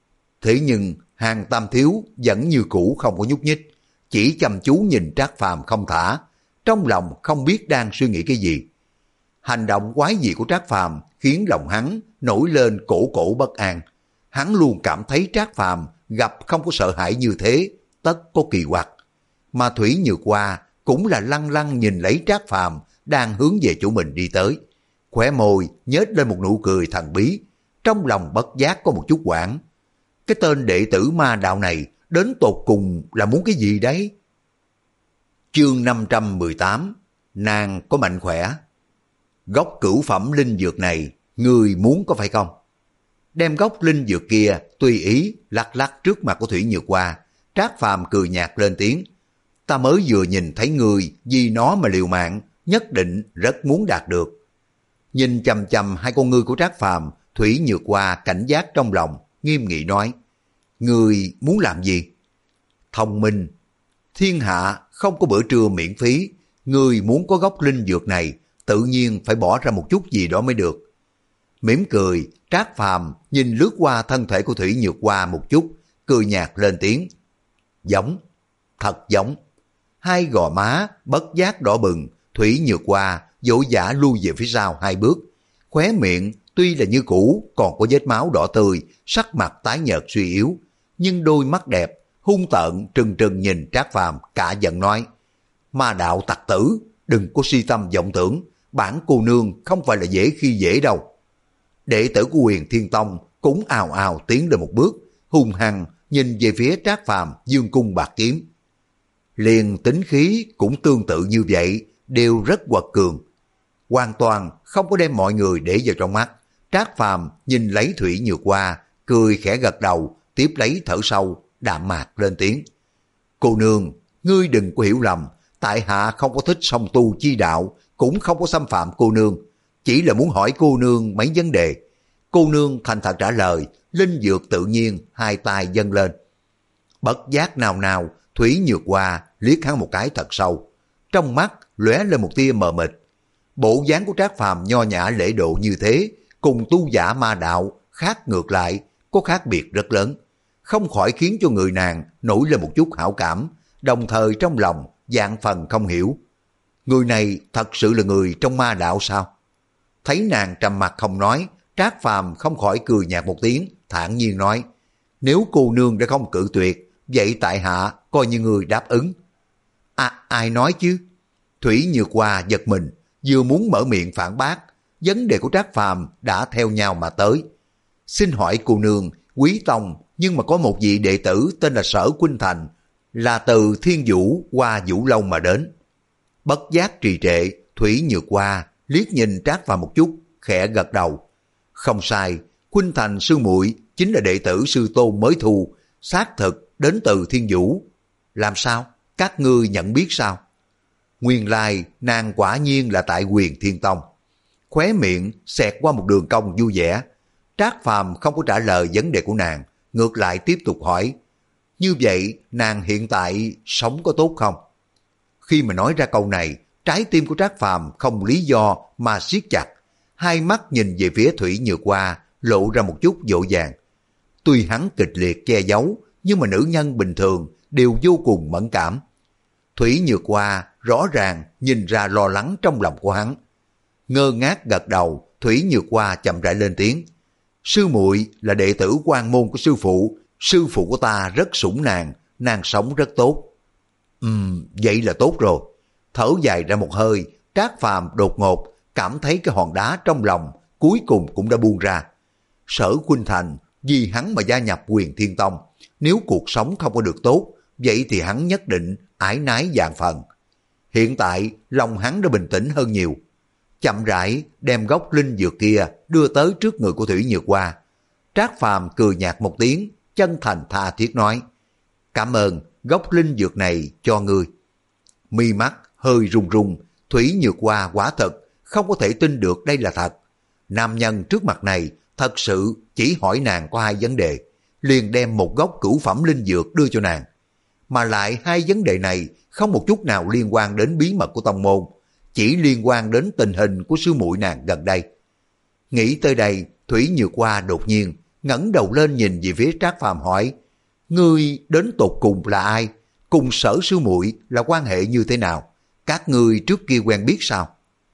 Thế nhưng Hàng Tam Thiếu vẫn như cũ không có nhúc nhích, chỉ chăm chú nhìn Trác Phàm không thả, trong lòng không biết đang suy nghĩ cái gì. Hành động quái dị của Trác Phàm khiến lòng hắn nổi lên cổ cổ bất an. Hắn luôn cảm thấy Trác Phàm gặp không có sợ hãi như thế, tất có kỳ quặc. Mà Thủy Nhược Hoa cũng là lăng lăng nhìn lấy Trác Phàm đang hướng về chỗ mình đi tới. Khóe môi nhếch lên một nụ cười thần bí, trong lòng bất giác có một chút hoảng. Cái tên đệ tử ma đạo này đến tột cùng là muốn cái gì đấy? Chương năm trăm mười tám, nàng có mạnh khỏe. Gốc cửu phẩm linh dược này, người muốn có phải không? Đem gốc linh dược kia tùy ý lắc lắc trước mặt của Thủy Nhược Hoa, Trác Phàm cười nhạt lên tiếng. Ta mới vừa nhìn thấy người vì nó mà liều mạng, nhất định rất muốn đạt được. Nhìn chằm chằm hai con ngươi của Trác Phàm, Thủy Nhược Hoa cảnh giác trong lòng, nghiêm nghị nói. Người muốn làm gì? Thông minh. Thiên hạ không có bữa trưa miễn phí, người muốn có gốc linh dược này, tự nhiên phải bỏ ra một chút gì đó mới được. Mỉm cười, Trác Phàm nhìn lướt qua thân thể của Thủy Nhược Hoa một chút, cười nhạt lên tiếng. Giống, thật giống. Hai gò má bất giác đỏ bừng, Thủy Nhược Hoa vội vã lui về phía sau hai bước. Khóe miệng tuy là như cũ còn có vết máu đỏ tươi, sắc mặt tái nhợt suy yếu, nhưng đôi mắt đẹp, hung tợn trừng trừng nhìn Trác Phàm, cả giận nói. Ma đạo tặc tử, đừng có si tâm vọng tưởng, bản cô nương không phải là dễ khi dễ đâu. Đệ tử của Huyền Thiên Tông cũng ào ào tiến lên một bước, hung hăng nhìn về phía Trác Phàm dương cung bạc kiếm. Liền tính khí cũng tương tự như vậy, đều rất quật cường. Hoàn toàn không có đem mọi người để vào trong mắt. Trác Phàm nhìn lấy Thủy Nhược Hoa, cười khẽ gật đầu, tiếp lấy thở sâu, đạm mạc lên tiếng. Cô nương, ngươi đừng có hiểu lầm, tại hạ không có thích song tu chi đạo, cũng không có xâm phạm cô nương, chỉ là muốn hỏi cô nương mấy vấn đề. Cô nương thành thật trả lời, linh dược tự nhiên hai tay dâng lên. Bất giác nào nào, Thủy Nhược Hoa liếc hắn một cái thật sâu, trong mắt lóe lên một tia mờ mịt. Bộ dáng của Trác Phàm nho nhã lễ độ như thế, cùng tu giả ma đạo khác ngược lại, có khác biệt rất lớn, không khỏi khiến cho người nàng nổi lên một chút hảo cảm, đồng thời trong lòng vạn phần không hiểu. Người này thật sự là người trong ma đạo sao? Thấy nàng trầm mặt không nói, Trác Phàm không khỏi cười nhạt một tiếng, thản nhiên nói. Nếu cô nương đã không cự tuyệt, vậy tại hạ coi như người đáp ứng. À, ai nói chứ? Thủy Nhược Hoa giật mình, vừa muốn mở miệng phản bác, vấn đề của Trác Phàm đã theo nhau mà tới. Xin hỏi cô nương, quý tông nhưng mà có một vị đệ tử tên là Sở Khuynh Thành, là từ Thiên Vũ qua Vũ Long mà đến. Bất giác trì trệ, Thủy Nhược Hoa liếc nhìn Trác Phàm một chút, khẽ gật đầu. Không sai, Khuynh Thành sư muội chính là đệ tử sư tôn mới thu, xác thực đến từ Thiên Vũ. Làm sao? Các ngươi nhận biết sao? Nguyên lai nàng quả nhiên là tại Huyền Thiên Tông. Khóe miệng xẹt qua một đường cong vui vẻ. Trác Phàm không có trả lời vấn đề của nàng, ngược lại tiếp tục hỏi. Như vậy nàng hiện tại sống có tốt không? Khi mà nói ra câu này, trái tim của Trác Phàm không lý do mà siết chặt, hai mắt nhìn về phía Thủy Nhược Hoa lộ ra một chút dỗ dàng. Tuy hắn kịch liệt che giấu, nhưng mà nữ nhân bình thường đều vô cùng mẫn cảm. Thủy Nhược Hoa rõ ràng nhìn ra lo lắng trong lòng của hắn. Ngơ ngác gật đầu, Thủy Nhược Hoa chậm rãi lên tiếng. Sư muội là đệ tử quan môn của sư phụ, sư phụ của ta rất sủng nàng, nàng sống rất tốt. Ừm, vậy là tốt rồi. Thở dài ra một hơi, Trác Phàm đột ngột cảm thấy cái hòn đá trong lòng cuối cùng cũng đã buông ra. Sở Khuynh Thành vì hắn mà gia nhập Huyền Thiên Tông, nếu cuộc sống không có được tốt, vậy thì hắn nhất định ái nái vạn phần. Hiện tại lòng hắn đã bình tĩnh hơn nhiều. Chậm rãi đem gốc linh dược kia đưa tới trước người của Thủy Nhược Hoa. Trác Phàm cười nhạt một tiếng, chân thành tha thiết nói: Cảm ơn, gốc linh dược này cho ngươi. Mi mắt hơi run run, Thủy Nhược Hoa quả thật không có thể tin được đây là thật. Nam nhân trước mặt này thật sự chỉ hỏi nàng có hai vấn đề, liền đem một gốc cửu phẩm linh dược đưa cho nàng. Mà lại hai vấn đề này không một chút nào liên quan đến bí mật của tông môn, chỉ liên quan đến tình hình của sư muội nàng gần đây. Nghĩ tới đây, Thủy Nhược Hoa đột nhiên ngẩng đầu lên nhìn về phía Trác Phàm hỏi: Ngươi đến tột cùng là ai? Cùng Sở sư muội là quan hệ như thế nào? Các ngươi trước kia quen biết sao?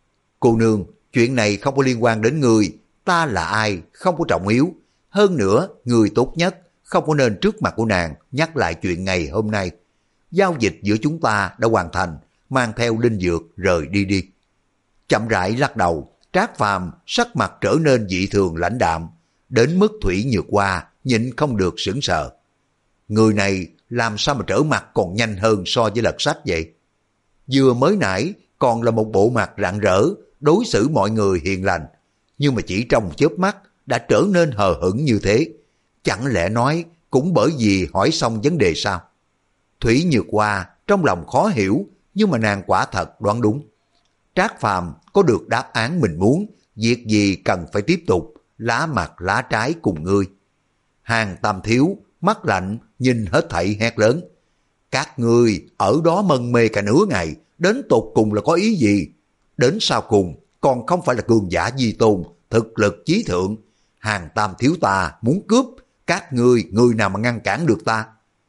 Cô nương, chuyện này không có liên quan đến ngươi, ta là ai không có trọng yếu. Hơn nữa, người tốt nhất không có nên trước mặt của nàng nhắc lại chuyện ngày hôm nay. Giao dịch giữa chúng ta đã hoàn thành, mang theo linh dược rời đi đi. Chậm rãi lắc đầu, Trác Phàm sắc mặt trở nên dị thường lãnh đạm, đến mức Thủy Nhược Hoa nhịn không được sững sờ. Người này làm sao mà trở mặt còn nhanh hơn so với lật sách vậy? Vừa mới nãy còn là một bộ mặt rạng rỡ, đối xử mọi người hiền lành, nhưng mà chỉ trong chớp mắt đã trở nên hờ hững như thế. Chẳng lẽ nói cũng bởi vì hỏi xong vấn đề sao? Thủy Nhược Hoa trong lòng khó hiểu, nhưng mà nàng quả thật đoán đúng. Trác Phàm có được đáp án mình muốn, việc gì cần phải tiếp tục lá mặt lá trái cùng ngươi. Hàng Tam Thiếu mắt lạnh nhìn hết thảy hét lớn: Các ngươi ở đó mân mê cả nửa ngày, đến tột cùng là có ý gì? Đến sau cùng còn không phải là cường giả di tôn, thực lực chí thượng. Hàng Tam Thiếu ta muốn cướp, các ngươi người nào mà ngăn cản được ta?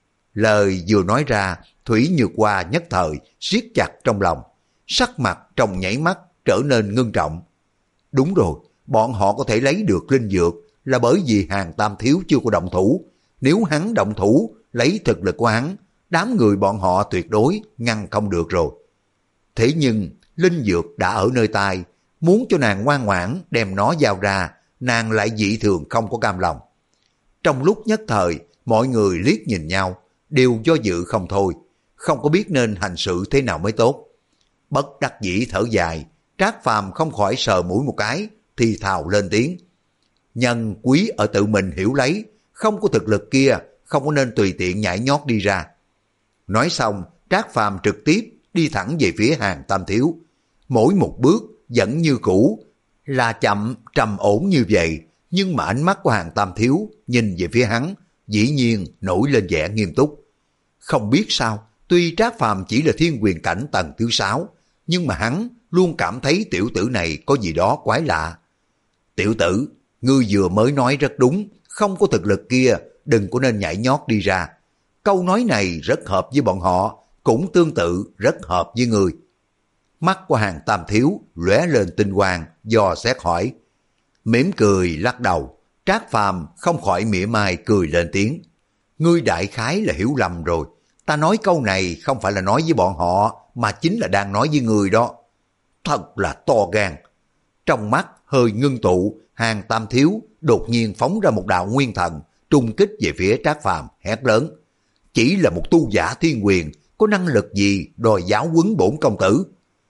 Lời vừa nói ra, Thủy Nhược Hoa nhất thời siết chặt trong lòng, sắc mặt trong nhảy mắt trở nên ngưng trọng. Đúng rồi, bọn họ có thể lấy được linh dược là bởi vì Hàng Tam Thiếu chưa có động thủ. Nếu hắn động thủ, lấy thực lực của hắn, đám người bọn họ tuyệt đối ngăn không được rồi. Thế nhưng, linh dược đã ở nơi tai, muốn cho nàng ngoan ngoãn đem nó giao ra, nàng lại dị thường không có cam lòng. Trong lúc nhất thời, mọi người liếc nhìn nhau, đều do dự không thôi, không có biết nên hành sự thế nào mới tốt. Bất đắc dĩ thở dài, Trác Phàm không khỏi sờ mũi một cái, thì thào lên tiếng: Nhân quý ở tự mình hiểu lấy, không có thực lực kia, không có nên tùy tiện nhảy nhót đi ra. Nói xong, Trác Phàm trực tiếp đi thẳng về phía Hàng Tam Thiếu. Mỗi một bước vẫn như cũ, là chậm trầm ổn như vậy, nhưng mà ánh mắt của Hàng Tam Thiếu nhìn về phía hắn, dĩ nhiên nổi lên vẻ nghiêm túc. Không biết sao, tuy Trác Phàm chỉ là thiên quyền cảnh tầng thứ sáu, nhưng mà hắn luôn cảm thấy tiểu tử này có gì đó quái lạ. Tiểu tử, ngươi vừa mới nói rất đúng, không có thực lực kia, đừng có nên nhảy nhót đi ra. Câu nói này rất hợp với bọn họ, cũng tương tự rất hợp với ngươi. Mắt của Hàng Tam Thiếu lóe lên tinh quang, dò xét hỏi. Mỉm cười lắc đầu, Trác Phàm không khỏi mỉa mai cười lên tiếng. Ngươi đại khái là hiểu lầm rồi, ta nói câu này không phải là nói với bọn họ, mà chính là đang nói với ngươi đó. Thật là to gan. Trong mắt hơi ngưng tụ, Hàng Tam Thiếu đột nhiên phóng ra một đạo nguyên thần, trung kích về phía Trác Phàm, hét lớn. Chỉ là một tu giả thiên quyền, có năng lực gì đòi giáo huấn bổn công tử?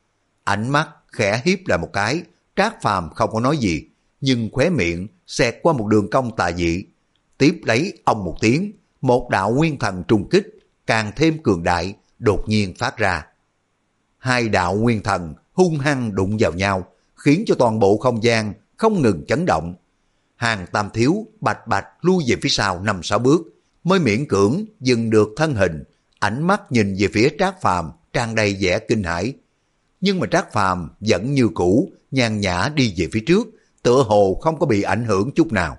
Ánh mắt khẽ hiếp lại một cái, Trác Phàm không có nói gì, nhưng khóe miệng xẹt qua một đường cong tà dị. Tiếp lấy ông một tiếng, một đạo nguyên thần trùng kích, càng thêm cường đại, đột nhiên phát ra. Hai đạo nguyên thần hung hăng đụng vào nhau, khiến cho toàn bộ không gian không ngừng chấn động. Hàng Tam Thiếu bạch bạch lui về phía sau năm sáu bước, mới miễn cưỡng dừng được thân hình, ánh mắt nhìn về phía Trác Phàm tràn đầy vẻ kinh hãi. Nhưng mà Trác Phàm vẫn như cũ, nhàn nhã đi về phía trước, tựa hồ không có bị ảnh hưởng chút nào.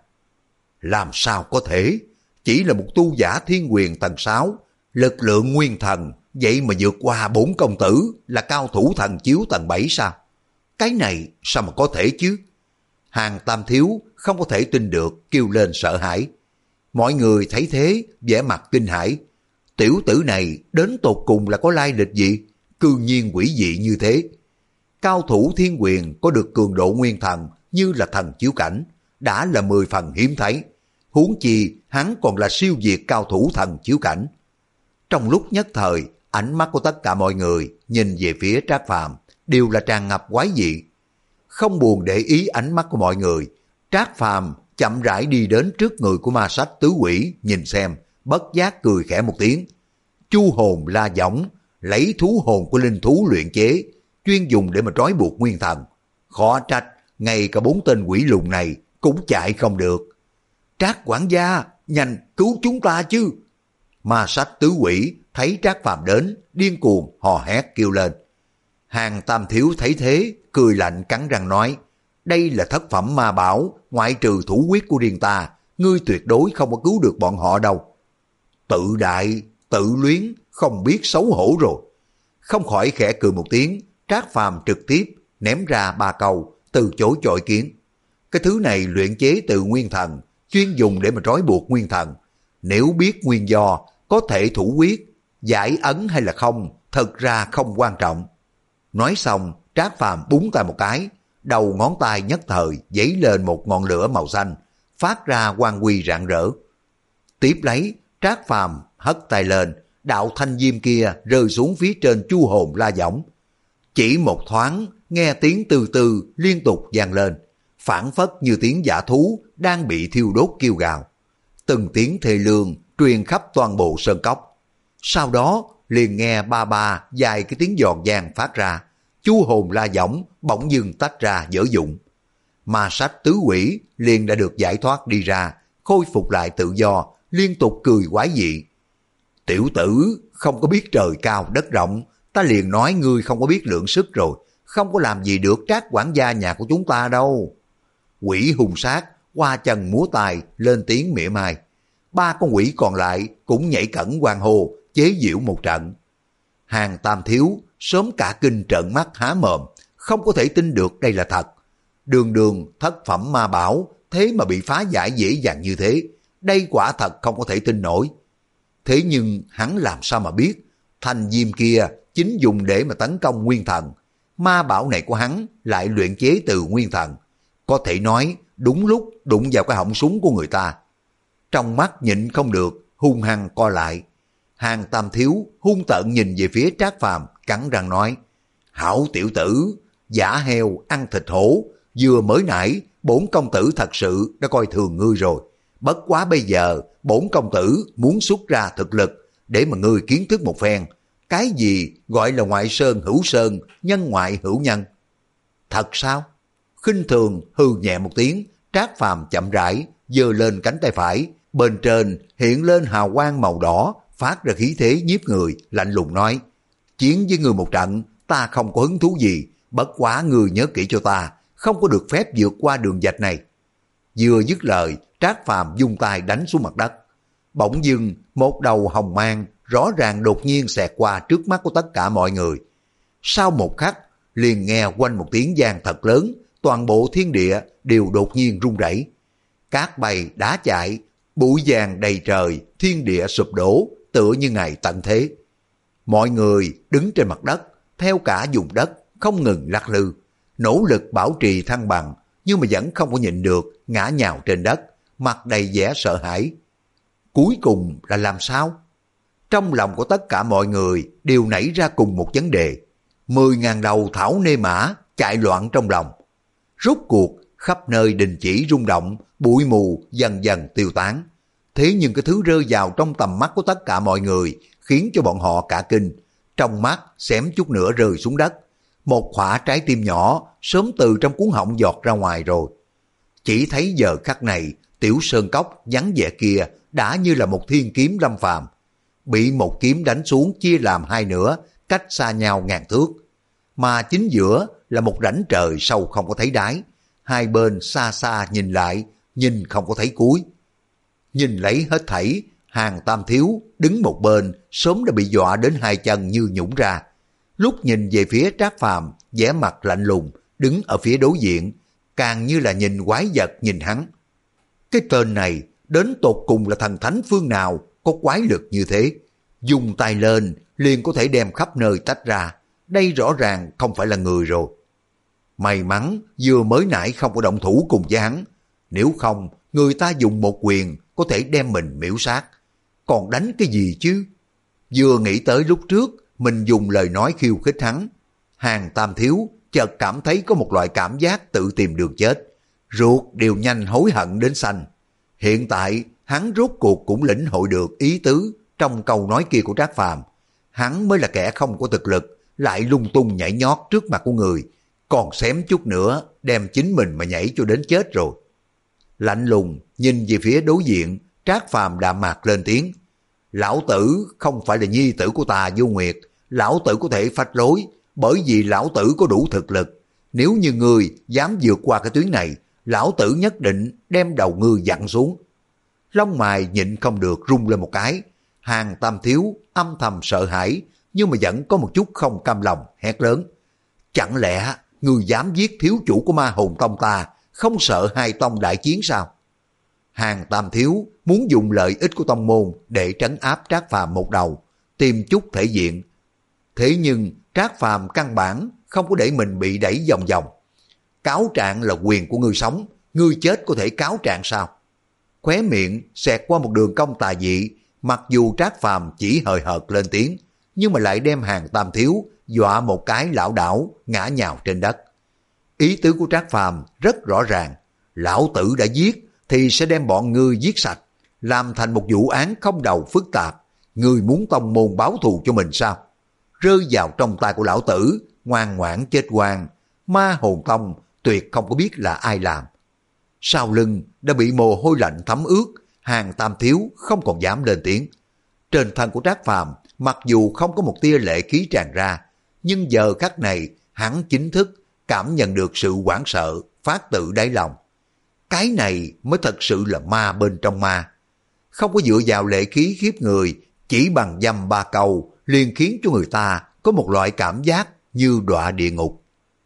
Làm sao có thể? Chỉ là một tu giả thiên quyền tầng sáu, lực lượng nguyên thần, vậy mà vượt qua bốn công tử là cao thủ thần chiếu tầng bảy sao? Cái này sao mà có thể chứ? Hàng Tam Thiếu không có thể tin được, kêu lên sợ hãi. Mọi người thấy thế, vẻ mặt kinh hãi. Tiểu tử này đến tột cùng là có lai lịch gì? Cư nhiên quỷ dị như thế. Cao thủ thiên quyền có được cường độ nguyên thần như là thần chiếu cảnh, đã là mười phần hiếm thấy. Huống chi hắn còn là siêu việt cao thủ thần chiếu cảnh. Trong lúc nhất thời, ánh mắt của tất cả mọi người nhìn về phía Trác Phàm đều là tràn ngập quái dị. Không buồn để ý ánh mắt của mọi người, Trác Phàm chậm rãi đi đến trước người của ma sách tứ quỷ, nhìn xem, bất giác cười khẽ một tiếng. Chu hồn la võng, lấy thú hồn của linh thú luyện chế, chuyên dùng để mà trói buộc nguyên thần. Khó trách, ngay cả bốn tên quỷ lùn này cũng chạy không được. Trác quản gia, nhanh cứu chúng ta chứ. Ma sách tứ quỷ thấy Trác Phàm đến, điên cuồng hò hét kêu lên. Hàng Tam Thiếu thấy thế, cười lạnh cắn răng nói, đây là thất phẩm ma bảo, ngoại trừ thủ quyết của riêng ta, ngươi tuyệt đối không có cứu được bọn họ đâu. Tự đại, tự luyến, không biết xấu hổ rồi. Không khỏi khẽ cười một tiếng, Trác Phàm trực tiếp ném ra ba câu, từ chối chọi kiến. Cái thứ này luyện chế từ nguyên thần, chuyên dùng để mà trói buộc nguyên thần. Nếu biết nguyên do, có thể thủ quyết, giải ấn hay là không, thật ra không quan trọng. Nói xong, Trác Phàm búng tay một cái, đầu ngón tay nhất thời dấy lên một ngọn lửa màu xanh, phát ra quang huy rạng rỡ. Tiếp lấy, Trác Phàm hất tay lên, đạo thanh diêm kia rơi xuống phía trên chu hồn la võng. Chỉ một thoáng, nghe tiếng từ từ liên tục vang lên, phảng phất như tiếng dã thú đang bị thiêu đốt kêu gào. Từng tiếng thê lương truyền khắp toàn bộ sơn cốc. Sau đó liền nghe ba ba dài cái tiếng giòn vang phát ra, chu hồn la võng bỗng dưng tách ra dở dụng. Ma sách tứ quỷ liền đã được giải thoát đi ra, khôi phục lại tự do, liên tục cười quái dị. Tiểu tử, không có biết trời cao đất rộng, ta liền nói ngươi không có biết lượng sức rồi, không có làm gì được Trác quản gia nhà của chúng ta đâu. Quỷ hung sát, hoa chân múa tài, lên tiếng mỉa mai. Ba con quỷ còn lại cũng nhảy cẩn hoan hô, chế giễu một trận. Hàng Tam Thiếu sớm cả kinh trợn mắt há mồm, không có thể tin được đây là thật. Đường đường thất phẩm ma bảo, thế mà bị phá giải dễ dàng như thế, đây quả thật không có thể tin nổi. Thế nhưng hắn làm sao mà biết, thanh diêm kia chính dùng để mà tấn công nguyên thần. Ma bảo này của hắn lại luyện chế từ nguyên thần, có thể nói đúng lúc đụng vào cái họng súng của người ta. Trong mắt nhịn không được, hung hăng co lại. Hàng Tam Thiếu hung tợn nhìn về phía Trác Phàm, cắn răng nói, hảo tiểu tử, giả heo ăn thịt hổ, vừa mới nãy bổn công tử thật sự đã coi thường ngươi rồi. Bất quá bây giờ bổn công tử muốn xuất ra thực lực để mà ngươi kiến thức một phen, cái gì gọi là ngoại sơn hữu sơn, nhân ngoại hữu nhân. Thật sao? Khinh thường hừ nhẹ một tiếng, Trác Phàm chậm rãi giơ lên cánh tay phải, bên trên hiện lên hào quang màu đỏ, phát ra khí thế nhiếp người, lạnh lùng nói, chiến với người một trận, ta không có hứng thú gì, bất quá người nhớ kỹ cho ta, không có được phép vượt qua đường vạch này. Vừa dứt lời, Trác Phàm vung tay đánh xuống mặt đất. Bỗng dưng, một đầu hồng mang rõ ràng đột nhiên xẹt qua trước mắt của tất cả mọi người. Sau một khắc, liền nghe quanh một tiếng vang thật lớn, toàn bộ thiên địa đều đột nhiên rung rẩy. Cát bay đá chạy, bụi vàng đầy trời, thiên địa sụp đổ, tựa như ngày tận thế. Mọi người đứng trên mặt đất, theo cả vùng đất, không ngừng lắc lư, nỗ lực bảo trì thăng bằng, nhưng mà vẫn không có nhịn được, ngã nhào trên đất, mặt đầy vẻ sợ hãi. Cuối cùng là làm sao? Trong lòng của tất cả mọi người đều nảy ra cùng một vấn đề. Mười ngàn đầu thảo nê mã chạy loạn trong lòng. Rốt cuộc khắp nơi đình chỉ rung động, bụi mù dần dần tiêu tán. Thế nhưng cái thứ rơi vào trong tầm mắt của tất cả mọi người khiến cho bọn họ cả kinh. Trong mắt xém chút nữa rơi xuống đất. Một khỏa trái tim nhỏ sớm từ trong cuốn họng giọt ra ngoài rồi. Chỉ thấy giờ khắc này, Tiểu Sơn Cốc vắng vẻ kia đã như là một thiên kiếm lâm phàm. Bị một kiếm đánh xuống chia làm hai nửa, cách xa nhau ngàn thước. Mà chính giữa là một rãnh trời sâu không có thấy đáy. Hai bên xa xa nhìn lại, nhìn không có thấy cuối. Nhìn lấy hết thảy, Hàng Tam Thiếu đứng một bên sớm đã bị dọa đến hai chân như nhũn ra. Lúc nhìn về phía Trác Phàm, vẻ mặt lạnh lùng, đứng ở phía đối diện, càng như là nhìn quái vật nhìn hắn. Cái tên này đến tột cùng là thần thánh phương nào có quái lực như thế? Dùng tay lên liền có thể đem khắp nơi tách ra. Đây rõ ràng không phải là người rồi. May mắn vừa mới nãy không có động thủ cùng với hắn. Nếu không, người ta dùng một quyền có thể đem mình miễu sát. Còn đánh cái gì chứ? Vừa nghĩ tới lúc trước mình dùng lời nói khiêu khích hắn, Hàng Tam Thiếu chợt cảm thấy có một loại cảm giác tự tìm đường chết. Ruột đều nhanh hối hận đến xanh. Hiện tại hắn rốt cuộc cũng lĩnh hội được ý tứ trong câu nói kia của Trác Phàm. Hắn mới là kẻ không có thực lực, lại lung tung nhảy nhót trước mặt của người, còn xém chút nữa đem chính mình mà nhảy cho đến chết rồi. Lạnh lùng nhìn về phía đối diện, Trác Phàm đạm mạc lên tiếng. Lão tử không phải là nhi tử của ta Vô Nguyệt, lão tử có thể phách lối, bởi vì lão tử có đủ thực lực. Nếu như ngươi dám vượt qua cái tuyến này, lão tử nhất định đem đầu ngươi dặn xuống. Lông mày nhịn không được rung lên một cái. Hàng Tam Thiếu âm thầm sợ hãi, nhưng mà vẫn có một chút không cam lòng, hét lớn. Chẳng lẽ ngươi dám giết thiếu chủ của Ma Hồn Tông ta, không sợ hai tông đại chiến sao? Hàng Tam Thiếu muốn dùng lợi ích của tông môn để trấn áp Trác Phàm một đầu, tìm chút thể diện. Thế nhưng Trác Phàm căn bản không có để mình bị đẩy vòng vòng. Cáo trạng là quyền của ngươi sống, ngươi chết có thể cáo trạng sao? Khóe miệng xẹt qua một đường cong tà dị, mặc dù Trác Phàm chỉ hời hợt lên tiếng, nhưng mà lại đem Hàng Tam Thiếu dọa một cái lảo đảo ngã nhào trên đất. Ý tứ của Trác Phàm rất rõ ràng, lão tử đã giết thì sẽ đem bọn ngươi giết sạch, làm thành một vụ án không đầu phức tạp. Ngươi muốn tông môn báo thù cho mình sao? Rơi vào trong tay của lão tử, ngoan ngoãn chết oan. Ma Hồn Tông tuyệt không có biết là ai làm. Sau lưng đã bị mồ hôi lạnh thấm ướt, Hàng Tam Thiếu không còn dám lên tiếng. Trên thân của Trác Phàm mặc dù không có một tia lệ khí tràn ra, nhưng giờ khắc này hắn chính thức cảm nhận được sự hoảng sợ phát tự đáy lòng. Cái này mới thật sự là ma bên trong ma. Không có dựa vào lệ khí khiếp người, chỉ bằng dăm ba câu liền khiến cho người ta có một loại cảm giác như đọa địa ngục.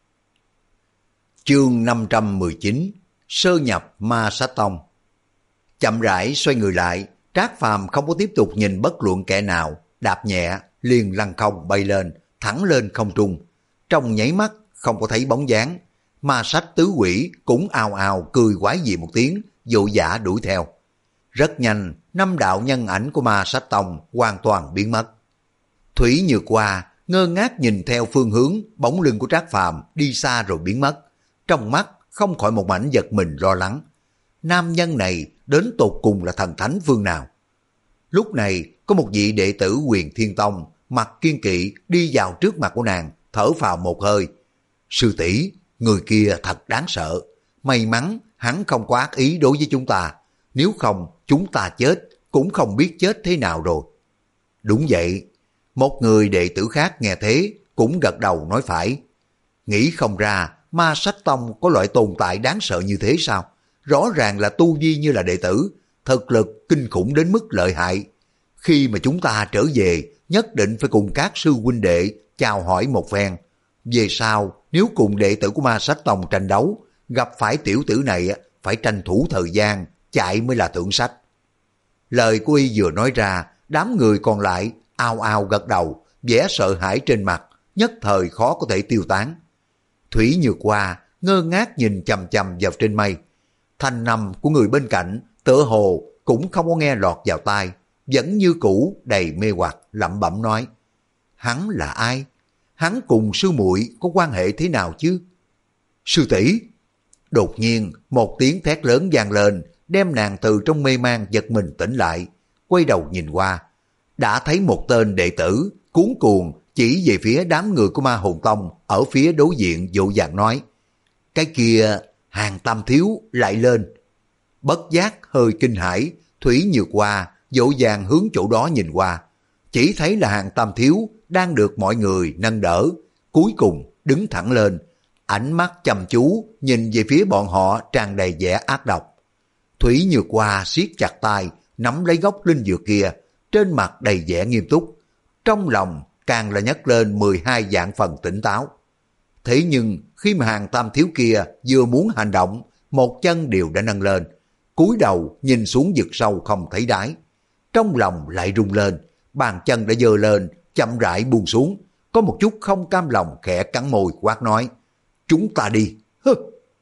Chương năm trăm mười chín, Sơ nhập Ma Sát Tông. Chậm rãi xoay người lại, Trác Phàm không có tiếp tục nhìn bất luận kẻ nào, đạp nhẹ liền lăn không bay lên, thẳng lên không trung. Trong nháy mắt không có thấy bóng dáng, ma sách tứ quỷ cũng ào ào cười quái dị một tiếng, vội vã đuổi theo. Rất nhanh, năm đạo nhân ảnh của Ma Sách Tông hoàn toàn biến mất. Thủy Nhược Hoa ngơ ngác nhìn theo phương hướng bóng lưng của Trác Phàm đi xa rồi biến mất, trong mắt không khỏi một mảnh giật mình lo lắng. Nam nhân này đến tột cùng là thần thánh phương nào? Lúc này có một vị đệ tử Huyền Thiên Tông mặt kiên kỵ đi vào trước mặt của nàng, thở phào một hơi. Sư tỷ, người kia thật đáng sợ. May mắn hắn không có ác ý đối với chúng ta, nếu không chúng ta chết cũng không biết chết thế nào rồi. Đúng vậy. Một người đệ tử khác nghe thế cũng gật đầu nói phải. Nghĩ không ra Ma Sách Tông có loại tồn tại đáng sợ như thế sao? Rõ ràng là tu vi như là đệ tử, thực lực kinh khủng đến mức lợi hại. Khi mà chúng ta trở về, nhất định phải cùng các sư huynh đệ chào hỏi một phen. Về sau, nếu cùng đệ tử của Ma Sách Tông tranh đấu, gặp phải tiểu tử này phải tranh thủ thời gian, chạy mới là thượng sách. Lời của y vừa nói ra, đám người còn lại ao ao gật đầu, vẻ sợ hãi trên mặt nhất thời khó có thể tiêu tán. Thủy Nhược Hoa ngơ ngác nhìn chằm chằm vào trên mây. Thanh âm của người bên cạnh tựa hồ cũng không có nghe lọt vào tai, vẫn như cũ đầy mê hoặc, lẩm bẩm nói: hắn là ai? Hắn cùng sư muội có quan hệ thế nào chứ? Sư tỷ! Đột nhiên một tiếng thét lớn vang lên, đem nàng từ trong mê man giật mình tỉnh lại. Quay đầu nhìn qua, đã thấy một tên đệ tử cuống cuồng chỉ về phía đám người của Ma Hồn Tông ở phía đối diện, vội vàng nói: cái kia Hàng Tam Thiếu lại lên. Bất giác hơi kinh hãi, Thủy Nhược Hoa vội vàng hướng chỗ đó nhìn qua, chỉ thấy là Hàng Tam Thiếu đang được mọi người nâng đỡ, cuối cùng đứng thẳng lên, ánh mắt chăm chú nhìn về phía bọn họ tràn đầy vẻ ác độc. Thủy Nhược Hoa siết chặt tay nắm lấy gốc linh dược kia, trên mặt đầy vẻ nghiêm túc, trong lòng càng là nhấc lên mười hai vạn phần tỉnh táo. Thế nhưng khi mà Hàng Tam Thiếu kia vừa muốn hành động, một chân đều đã nâng lên, cúi đầu nhìn xuống vực sâu không thấy đáy. Trong lòng lại rung lên, bàn chân đã giơ lên, chậm rãi buông xuống, có một chút không cam lòng khẽ cắn môi quát nói: chúng ta đi. Hứ.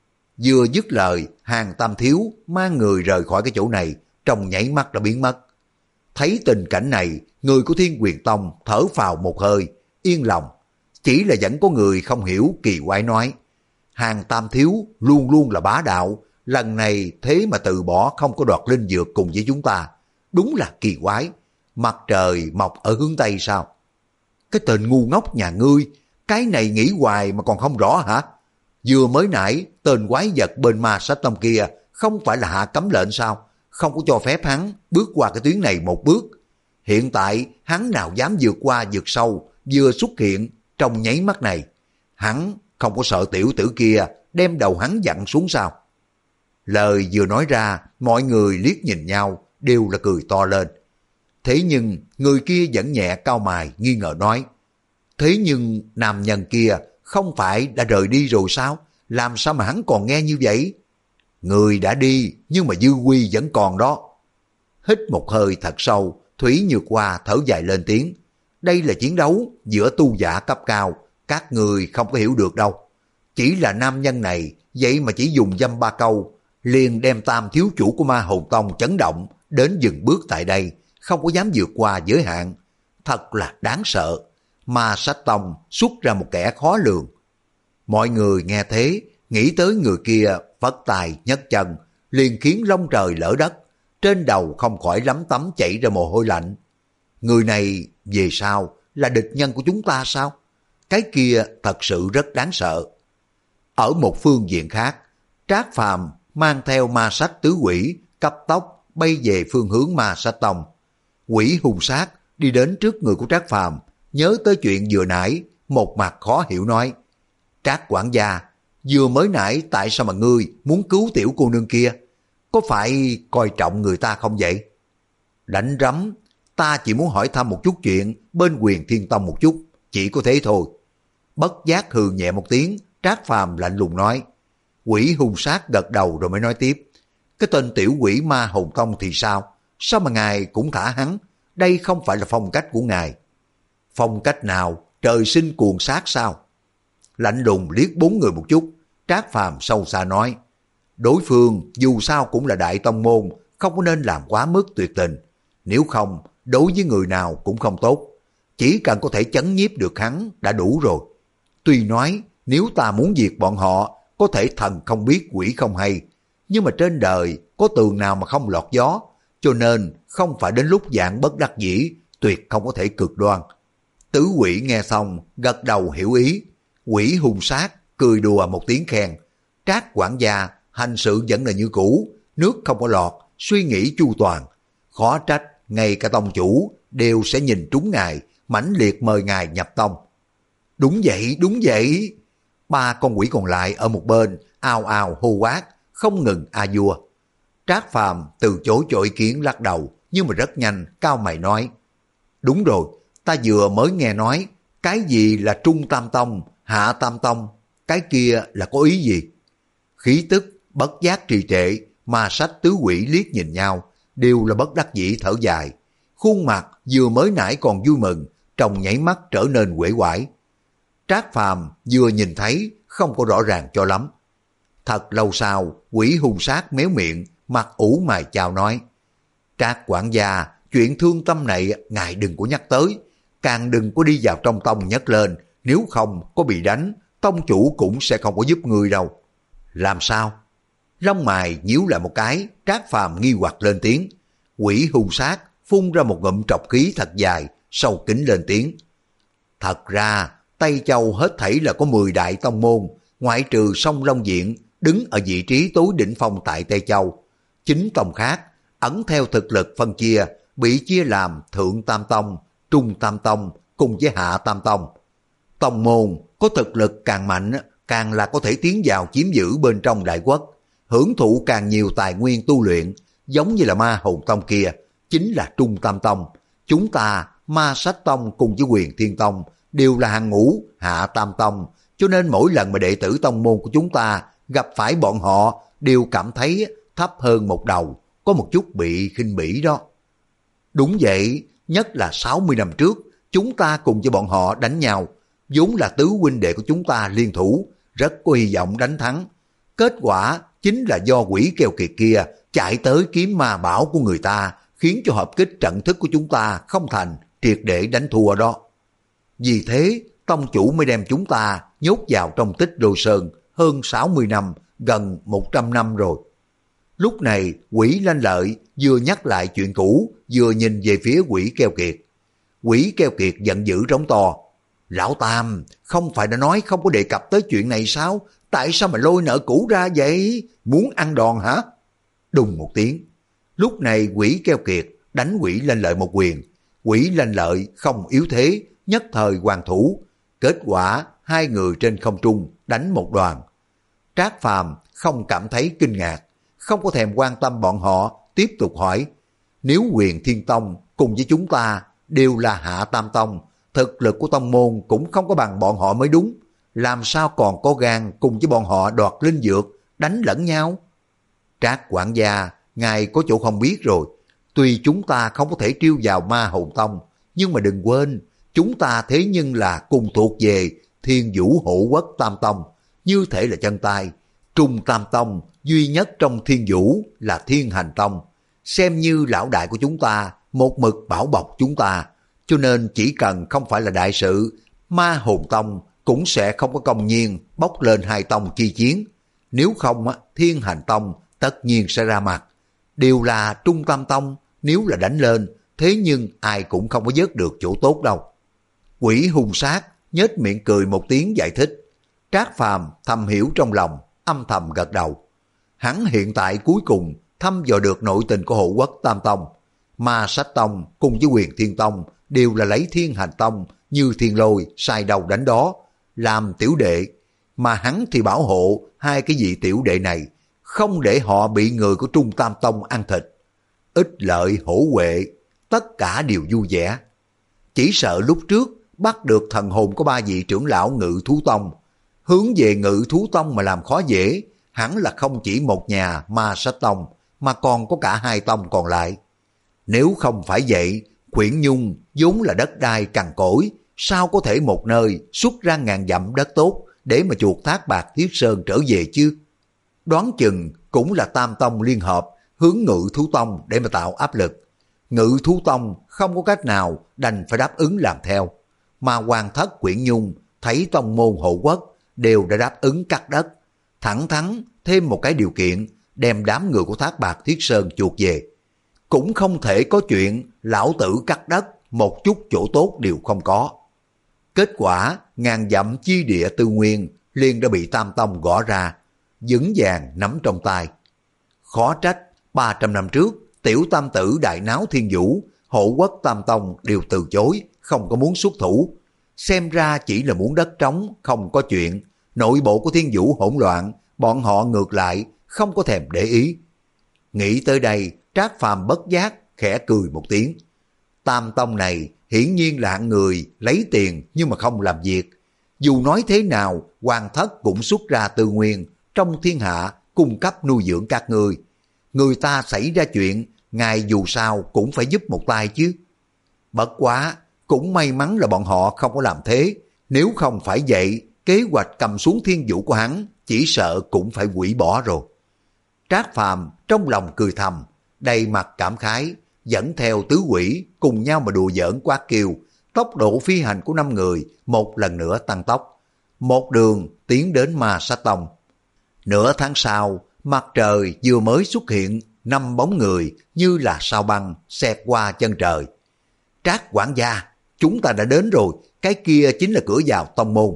Vừa dứt lời, Hàng Tam Thiếu mang người rời khỏi cái chỗ này, trong nháy mắt đã biến mất. Thấy tình cảnh này, người của Thiên Quyền Tông thở phào một hơi, yên lòng. Chỉ là vẫn có người không hiểu, kỳ quái nói: Hàng Tam Thiếu luôn luôn là bá đạo, lần này thế mà từ bỏ không có đoạt linh dược cùng với chúng ta, đúng là kỳ quái. Mặt trời mọc ở hướng Tây sao? Cái tên ngu ngốc nhà ngươi, cái này nghĩ hoài mà còn không rõ hả? Vừa mới nãy tên quái vật bên Ma Sách Tông kia không phải là hạ cấm lệnh sao? Không có cho phép hắn bước qua cái tuyến này một bước. Hiện tại hắn nào dám vượt qua vượt sâu, vừa xuất hiện trong nháy mắt này, hắn không có sợ tiểu tử kia đem đầu hắn dặn xuống sao? Lời vừa nói ra, mọi người liếc nhìn nhau, đều là cười to lên. Thế nhưng người kia vẫn nhẹ cau mày nghi ngờ nói: thế nhưng nam nhân kia không phải đã rời đi rồi sao? Làm sao mà hắn còn nghe như vậy? Người đã đi nhưng mà dư quy vẫn còn đó. Hít một hơi thật sâu, Thủy Nhược Hoa thở dài lên tiếng: đây là chiến đấu giữa tu giả cấp cao, các người không có hiểu được đâu. Chỉ là nam nhân này vậy mà chỉ dùng dăm ba câu liền đem Tam Thiếu Chủ của Ma Hồn Tông chấn động đến dừng bước tại đây, không có dám vượt qua giới hạn. Thật là đáng sợ. Ma Sách Tông xuất ra một kẻ khó lường. Mọi người nghe thế, nghĩ tới người kia vất tài nhấc chân, liền khiến lông trời lỡ đất, trên đầu không khỏi lấm tấm chảy ra mồ hôi lạnh. Người này về sau là địch nhân của chúng ta sao? Cái kia thật sự rất đáng sợ. Ở một phương diện khác, Trác Phàm mang theo ma sách tứ quỷ cấp tốc bay về phương hướng Ma Sách Tông. Quỷ hung sát đi đến trước người của Trác Phàm, nhớ tới chuyện vừa nãy, một mặt khó hiểu nói: Trác quản gia, vừa mới nãy tại sao mà ngươi muốn cứu tiểu cô nương kia? Có phải coi trọng người ta không vậy? Đánh rắm, ta chỉ muốn hỏi thăm một chút chuyện bên Huyền Thiên Tông một chút, chỉ có thế thôi. Bất giác hừ nhẹ một tiếng, Trác Phàm lạnh lùng nói. Quỷ hung sát gật đầu rồi mới nói tiếp: cái tên tiểu quỷ Ma Hồn Tông thì sao? Sao mà ngài cũng thả hắn? Đây không phải là phong cách của ngài. Phong cách nào? Trời sinh cuồng sát sao? Lạnh lùng liếc bốn người một chút, Trác Phàm sâu xa nói: đối phương dù sao cũng là đại tông môn, không có nên làm quá mức tuyệt tình. Nếu không, đối với người nào cũng không tốt. Chỉ cần có thể chấn nhiếp được hắn đã đủ rồi. Tuy nói nếu ta muốn diệt bọn họ, có thể thần không biết quỷ không hay, nhưng mà trên đời có tường nào mà không lọt gió, cho nên không phải đến lúc dạng bất đắc dĩ, tuyệt không có thể cực đoan. Tứ quỷ nghe xong, gật đầu hiểu ý. Quỷ hung sát cười đùa một tiếng khen: Trác quản gia hành sự vẫn là như cũ, nước không có lọt, suy nghĩ chu toàn. Khó trách ngay cả tông chủ đều sẽ nhìn trúng ngài, mãnh liệt mời ngài nhập tông. Đúng vậy, đúng vậy. Ba con quỷ còn lại ở một bên ào ào hô quát, không ngừng a vua. Trác Phàm từ chối cho ý kiến lắc đầu, nhưng mà rất nhanh cao mày nói: đúng rồi, ta vừa mới nghe nói cái gì là Trung Tam Tông, Hạ Tam Tông, cái kia là có ý gì? Khí tức bất giác trì trệ, Ma Sách tứ quỷ liếc nhìn nhau, đều là bất đắc dĩ thở dài. Khuôn mặt vừa mới nãy còn vui mừng, trong nháy mắt trở nên uể oải. Trác Phàm vừa nhìn thấy không có rõ ràng cho lắm, Thật lâu sau, quỷ hung sát méo miệng, mặt ủ mày chào nói: Trác quản gia, chuyện thương tâm này ngài đừng có nhắc tới, càng đừng có đi vào trong tông nhấc lên, nếu không có bị đánh, tông chủ cũng sẽ không có giúp người đâu. Làm sao? Lông mày nhíu lại một cái, Trác Phàm nghi hoặc lên tiếng. Quỷ hung sát phun ra một ngụm trọc khí thật dài, sâu kín lên tiếng. Thật ra, Tây Châu hết thảy là có mười đại tông môn, ngoại trừ Sông Long Diện, đứng ở vị trí tối đỉnh phong tại Tây Châu. Chính tông khác, ẩn theo thực lực phân chia, bị chia làm Thượng Tam Tông, Trung Tam Tông cùng với Hạ Tam Tông. Tông môn có thực lực càng mạnh, càng là có thể tiến vào chiếm giữ bên trong đại quốc, hưởng thụ càng nhiều tài nguyên tu luyện, giống như là Ma Hồn Tông kia, chính là Trung Tam Tông. Chúng ta, Ma Sách Tông cùng với Huyền Thiên Tông, đều là hàng ngũ Hạ Tam Tông, cho nên mỗi lần mà đệ tử tông môn của chúng ta gặp phải bọn họ đều cảm thấy thấp hơn một đầu, có một chút bị khinh bỉ đó. Đúng vậy, nhất là sáu mươi năm trước, chúng ta cùng với bọn họ đánh nhau, vốn là tứ huynh đệ của chúng ta liên thủ, rất có hy vọng đánh thắng. Kết quả chính là do quỷ keo kiệt kia chạy tới kiếm ma bảo của người ta, khiến cho hợp kích trận thức của chúng ta không thành, triệt để đánh thua đó. Vì thế, tông chủ mới đem chúng ta nhốt vào trong Tích Đô Sơn hơn sáu mươi năm, gần một trăm năm rồi. Lúc này, quỷ Lanh Lợi vừa nhắc lại chuyện cũ, vừa nhìn về phía quỷ keo kiệt. Quỷ keo kiệt giận dữ rống to. Lão Tam, không phải đã nói không có đề cập tới chuyện này sao? Tại sao mà lôi nợ cũ ra vậy? Muốn ăn đòn hả? Đùng một tiếng. Lúc này quỷ keo kiệt đánh quỷ Lanh Lợi một quyền. Quỷ Lanh Lợi không yếu thế, nhất thời hoàn thủ. Kết quả hai người trên không trung đánh một đoàn. Trác Phàm không cảm thấy kinh ngạc, không có thèm quan tâm bọn họ, tiếp tục hỏi. Nếu Huyền Thiên Tông cùng với chúng ta đều là Hạ Tam Tông, thực lực của tông môn cũng không có bằng bọn họ mới đúng. Làm sao còn có gan cùng với bọn họ đoạt linh dược, đánh lẫn nhau? Trác quản gia, ngài có chỗ không biết rồi. Tuy chúng ta không có thể triêu vào Ma Hồn Tông, nhưng mà đừng quên, chúng ta thế nhưng là cùng thuộc về Thiên Vũ Hộ Quốc Tam Tông, như thể là chân tay. Trung Tam Tông duy nhất trong Thiên Vũ là Thiên Hành Tông, xem như lão đại của chúng ta, một mực bảo bọc chúng ta, cho nên chỉ cần không phải là đại sự, Ma Hồn Tông cũng sẽ không có công nhiên bốc lên hai tông chi chiến. Nếu không, Thiên Hành Tông tất nhiên sẽ ra mặt. Đều là Trung Tam Tông, nếu là đánh lên, thế nhưng ai cũng không có vớt được chỗ tốt đâu. Quỷ hung sát nhếch miệng cười một tiếng giải thích. Trác Phàm thầm hiểu trong lòng, âm thầm gật đầu. Hắn hiện tại cuối cùng thăm dò được nội tình của Hộ Quốc Tam Tông. Ma Sách Tông cùng với Huyền Thiên Tông đều là lấy Thiên Hành Tông như thiên lôi sai đầu đánh đó, làm tiểu đệ, mà hắn thì bảo hộ hai cái vị tiểu đệ này, không để họ bị người của Trung Tam Tông ăn thịt. Ích lợi hổ huệ, tất cả đều vui vẻ. Chỉ sợ lúc trước bắt được thần hồn của ba vị trưởng lão Ngự Thú Tông, hướng về Ngự Thú Tông mà làm khó dễ, hẳn là không chỉ một nhà Ma Sách Tông, mà còn có cả hai tông còn lại. Nếu không phải vậy, Quyển Nhung vốn là đất đai cằn cỗi, sao có thể một nơi xuất ra ngàn dặm đất tốt để mà chuột Thác Bạt Thiết Sơn trở về chứ? Đoán chừng cũng là Tam Tông liên hợp hướng Ngự Thú Tông để mà tạo áp lực. Ngự Thú Tông không có cách nào, đành phải đáp ứng làm theo. Mà Hoàng thất Quyển Nhung thấy tông môn Hộ Quốc đều đã đáp ứng cắt đất, thẳng thắn thêm một cái điều kiện, đem đám người của Thác Bạt Thiết Sơn chuột về. Cũng không thể có chuyện lão tử cắt đất, một chút chỗ tốt đều không có. Kết quả ngàn dặm chi địa tư nguyên liền đã bị Tam Tông gõ ra, vững vàng nắm trong tay. Khó trách ba trăm năm trước tiểu tam tử đại náo Thiên Vũ, Hộ Quốc Tam Tông đều từ chối, không có muốn xuất thủ. Xem ra chỉ là muốn đất trống, không có chuyện. Nội bộ của Thiên Vũ hỗn loạn, bọn họ ngược lại không có thèm để ý. Nghĩ tới đây, Trác Phàm bất giác khẽ cười một tiếng. Tam Tông này hiển nhiên là hạng người lấy tiền nhưng mà không làm việc. Dù nói thế nào, Hoàng thất cũng xuất ra tư nguyên trong thiên hạ cung cấp nuôi dưỡng các ngươi. Người ta xảy ra chuyện, ngài dù sao cũng phải giúp một tay chứ. Bất quá, cũng may mắn là bọn họ không có làm thế. Nếu không phải vậy, kế hoạch cầm xuống Thiên Vũ của hắn chỉ sợ cũng phải hủy bỏ rồi. Trác Phàm trong lòng cười thầm, đầy mặt cảm khái, dẫn theo tứ quỷ cùng nhau mà đùa giỡn quát kêu. Tốc độ phi hành của năm người một lần nữa tăng tốc, một đường tiến đến Ma Sát Tông. Nửa tháng sau, mặt trời vừa mới xuất hiện, năm bóng người như là sao băng xẹt qua chân trời. Trác quản gia, chúng ta đã đến rồi, cái kia chính là cửa vào tông môn.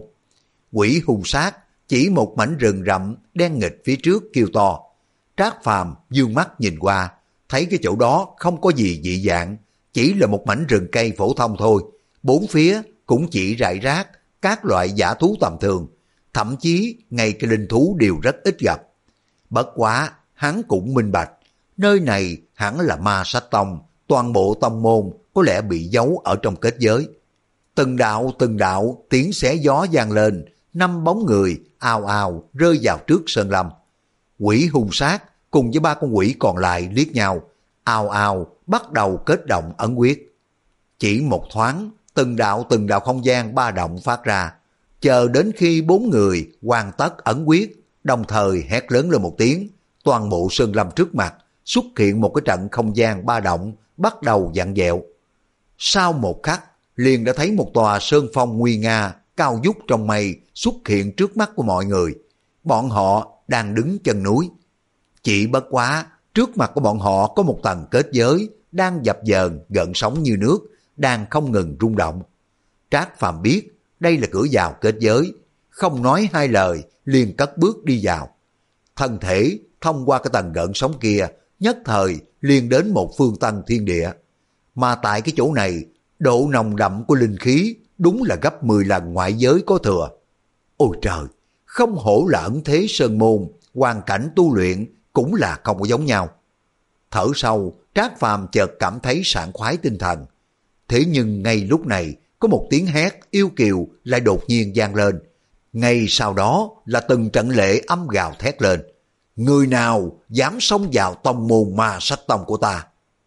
Quỷ hung sát chỉ một mảnh rừng rậm đen nghịch phía trước kêu to. Trác Phàm dương mắt nhìn qua, thấy cái chỗ đó không có gì dị dạng, chỉ là một mảnh rừng cây phổ thông thôi. Bốn phía cũng chỉ rải rác các loại dã thú tầm thường, thậm chí ngay cái linh thú đều rất ít gặp. Bất quá, hắn cũng minh bạch, nơi này hẳn là Ma Sát Tông, toàn bộ tông môn có lẽ bị giấu ở trong kết giới. Từng đạo từng đạo tiếng xé gió vang lên, năm bóng người ào ào rơi vào trước sơn lâm. Quỷ hung sát cùng với ba con quỷ còn lại liếc nhau, ào ào bắt đầu kết động ấn quyết. Chỉ một thoáng, từng đạo từng đạo không gian ba động phát ra, chờ đến khi bốn người hoàn tất ấn quyết, đồng thời hét lớn lên một tiếng, toàn bộ sơn lâm trước mặt xuất hiện một cái trận không gian ba động bắt đầu vặn vẹo. Sau một khắc, liền đã thấy một tòa sơn phong nguy nga cao vút trong mây xuất hiện trước mắt của mọi người. Bọn họ đang đứng chân núi. Chỉ bất quá, trước mặt của bọn họ có một tầng kết giới đang dập dờn gợn sóng như nước, đang không ngừng rung động. Trác Phàm biết đây là cửa vào kết giới, không nói hai lời liền cất bước đi vào. Thân thể thông qua cái tầng gợn sóng kia, nhất thời liền đến một phương tân thiên địa. Mà tại cái chỗ này, độ nồng đậm của linh khí đúng là gấp mười lần ngoại giới có thừa. Ôi trời, không hổ là ẩn thế sơn môn, hoàn cảnh tu luyện cũng là không có giống nhau. Thở sâu, Trác Phàm chợt cảm thấy sảng khoái tinh thần. Thế nhưng ngay lúc này, có một tiếng hét yêu kiều lại đột nhiên vang lên. Ngay sau đó là từng trận lệ âm gào thét lên. Người nào dám xông vào tông môn Ma Sát Tông của ta?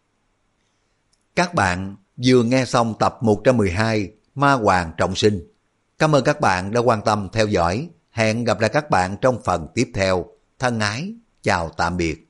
Các bạn vừa nghe xong tập một trăm mười hai Ma Hoàng Trọng Sinh. Cảm ơn các bạn đã quan tâm theo dõi. Hẹn gặp lại các bạn trong phần tiếp theo. Thân ái, chào tạm biệt.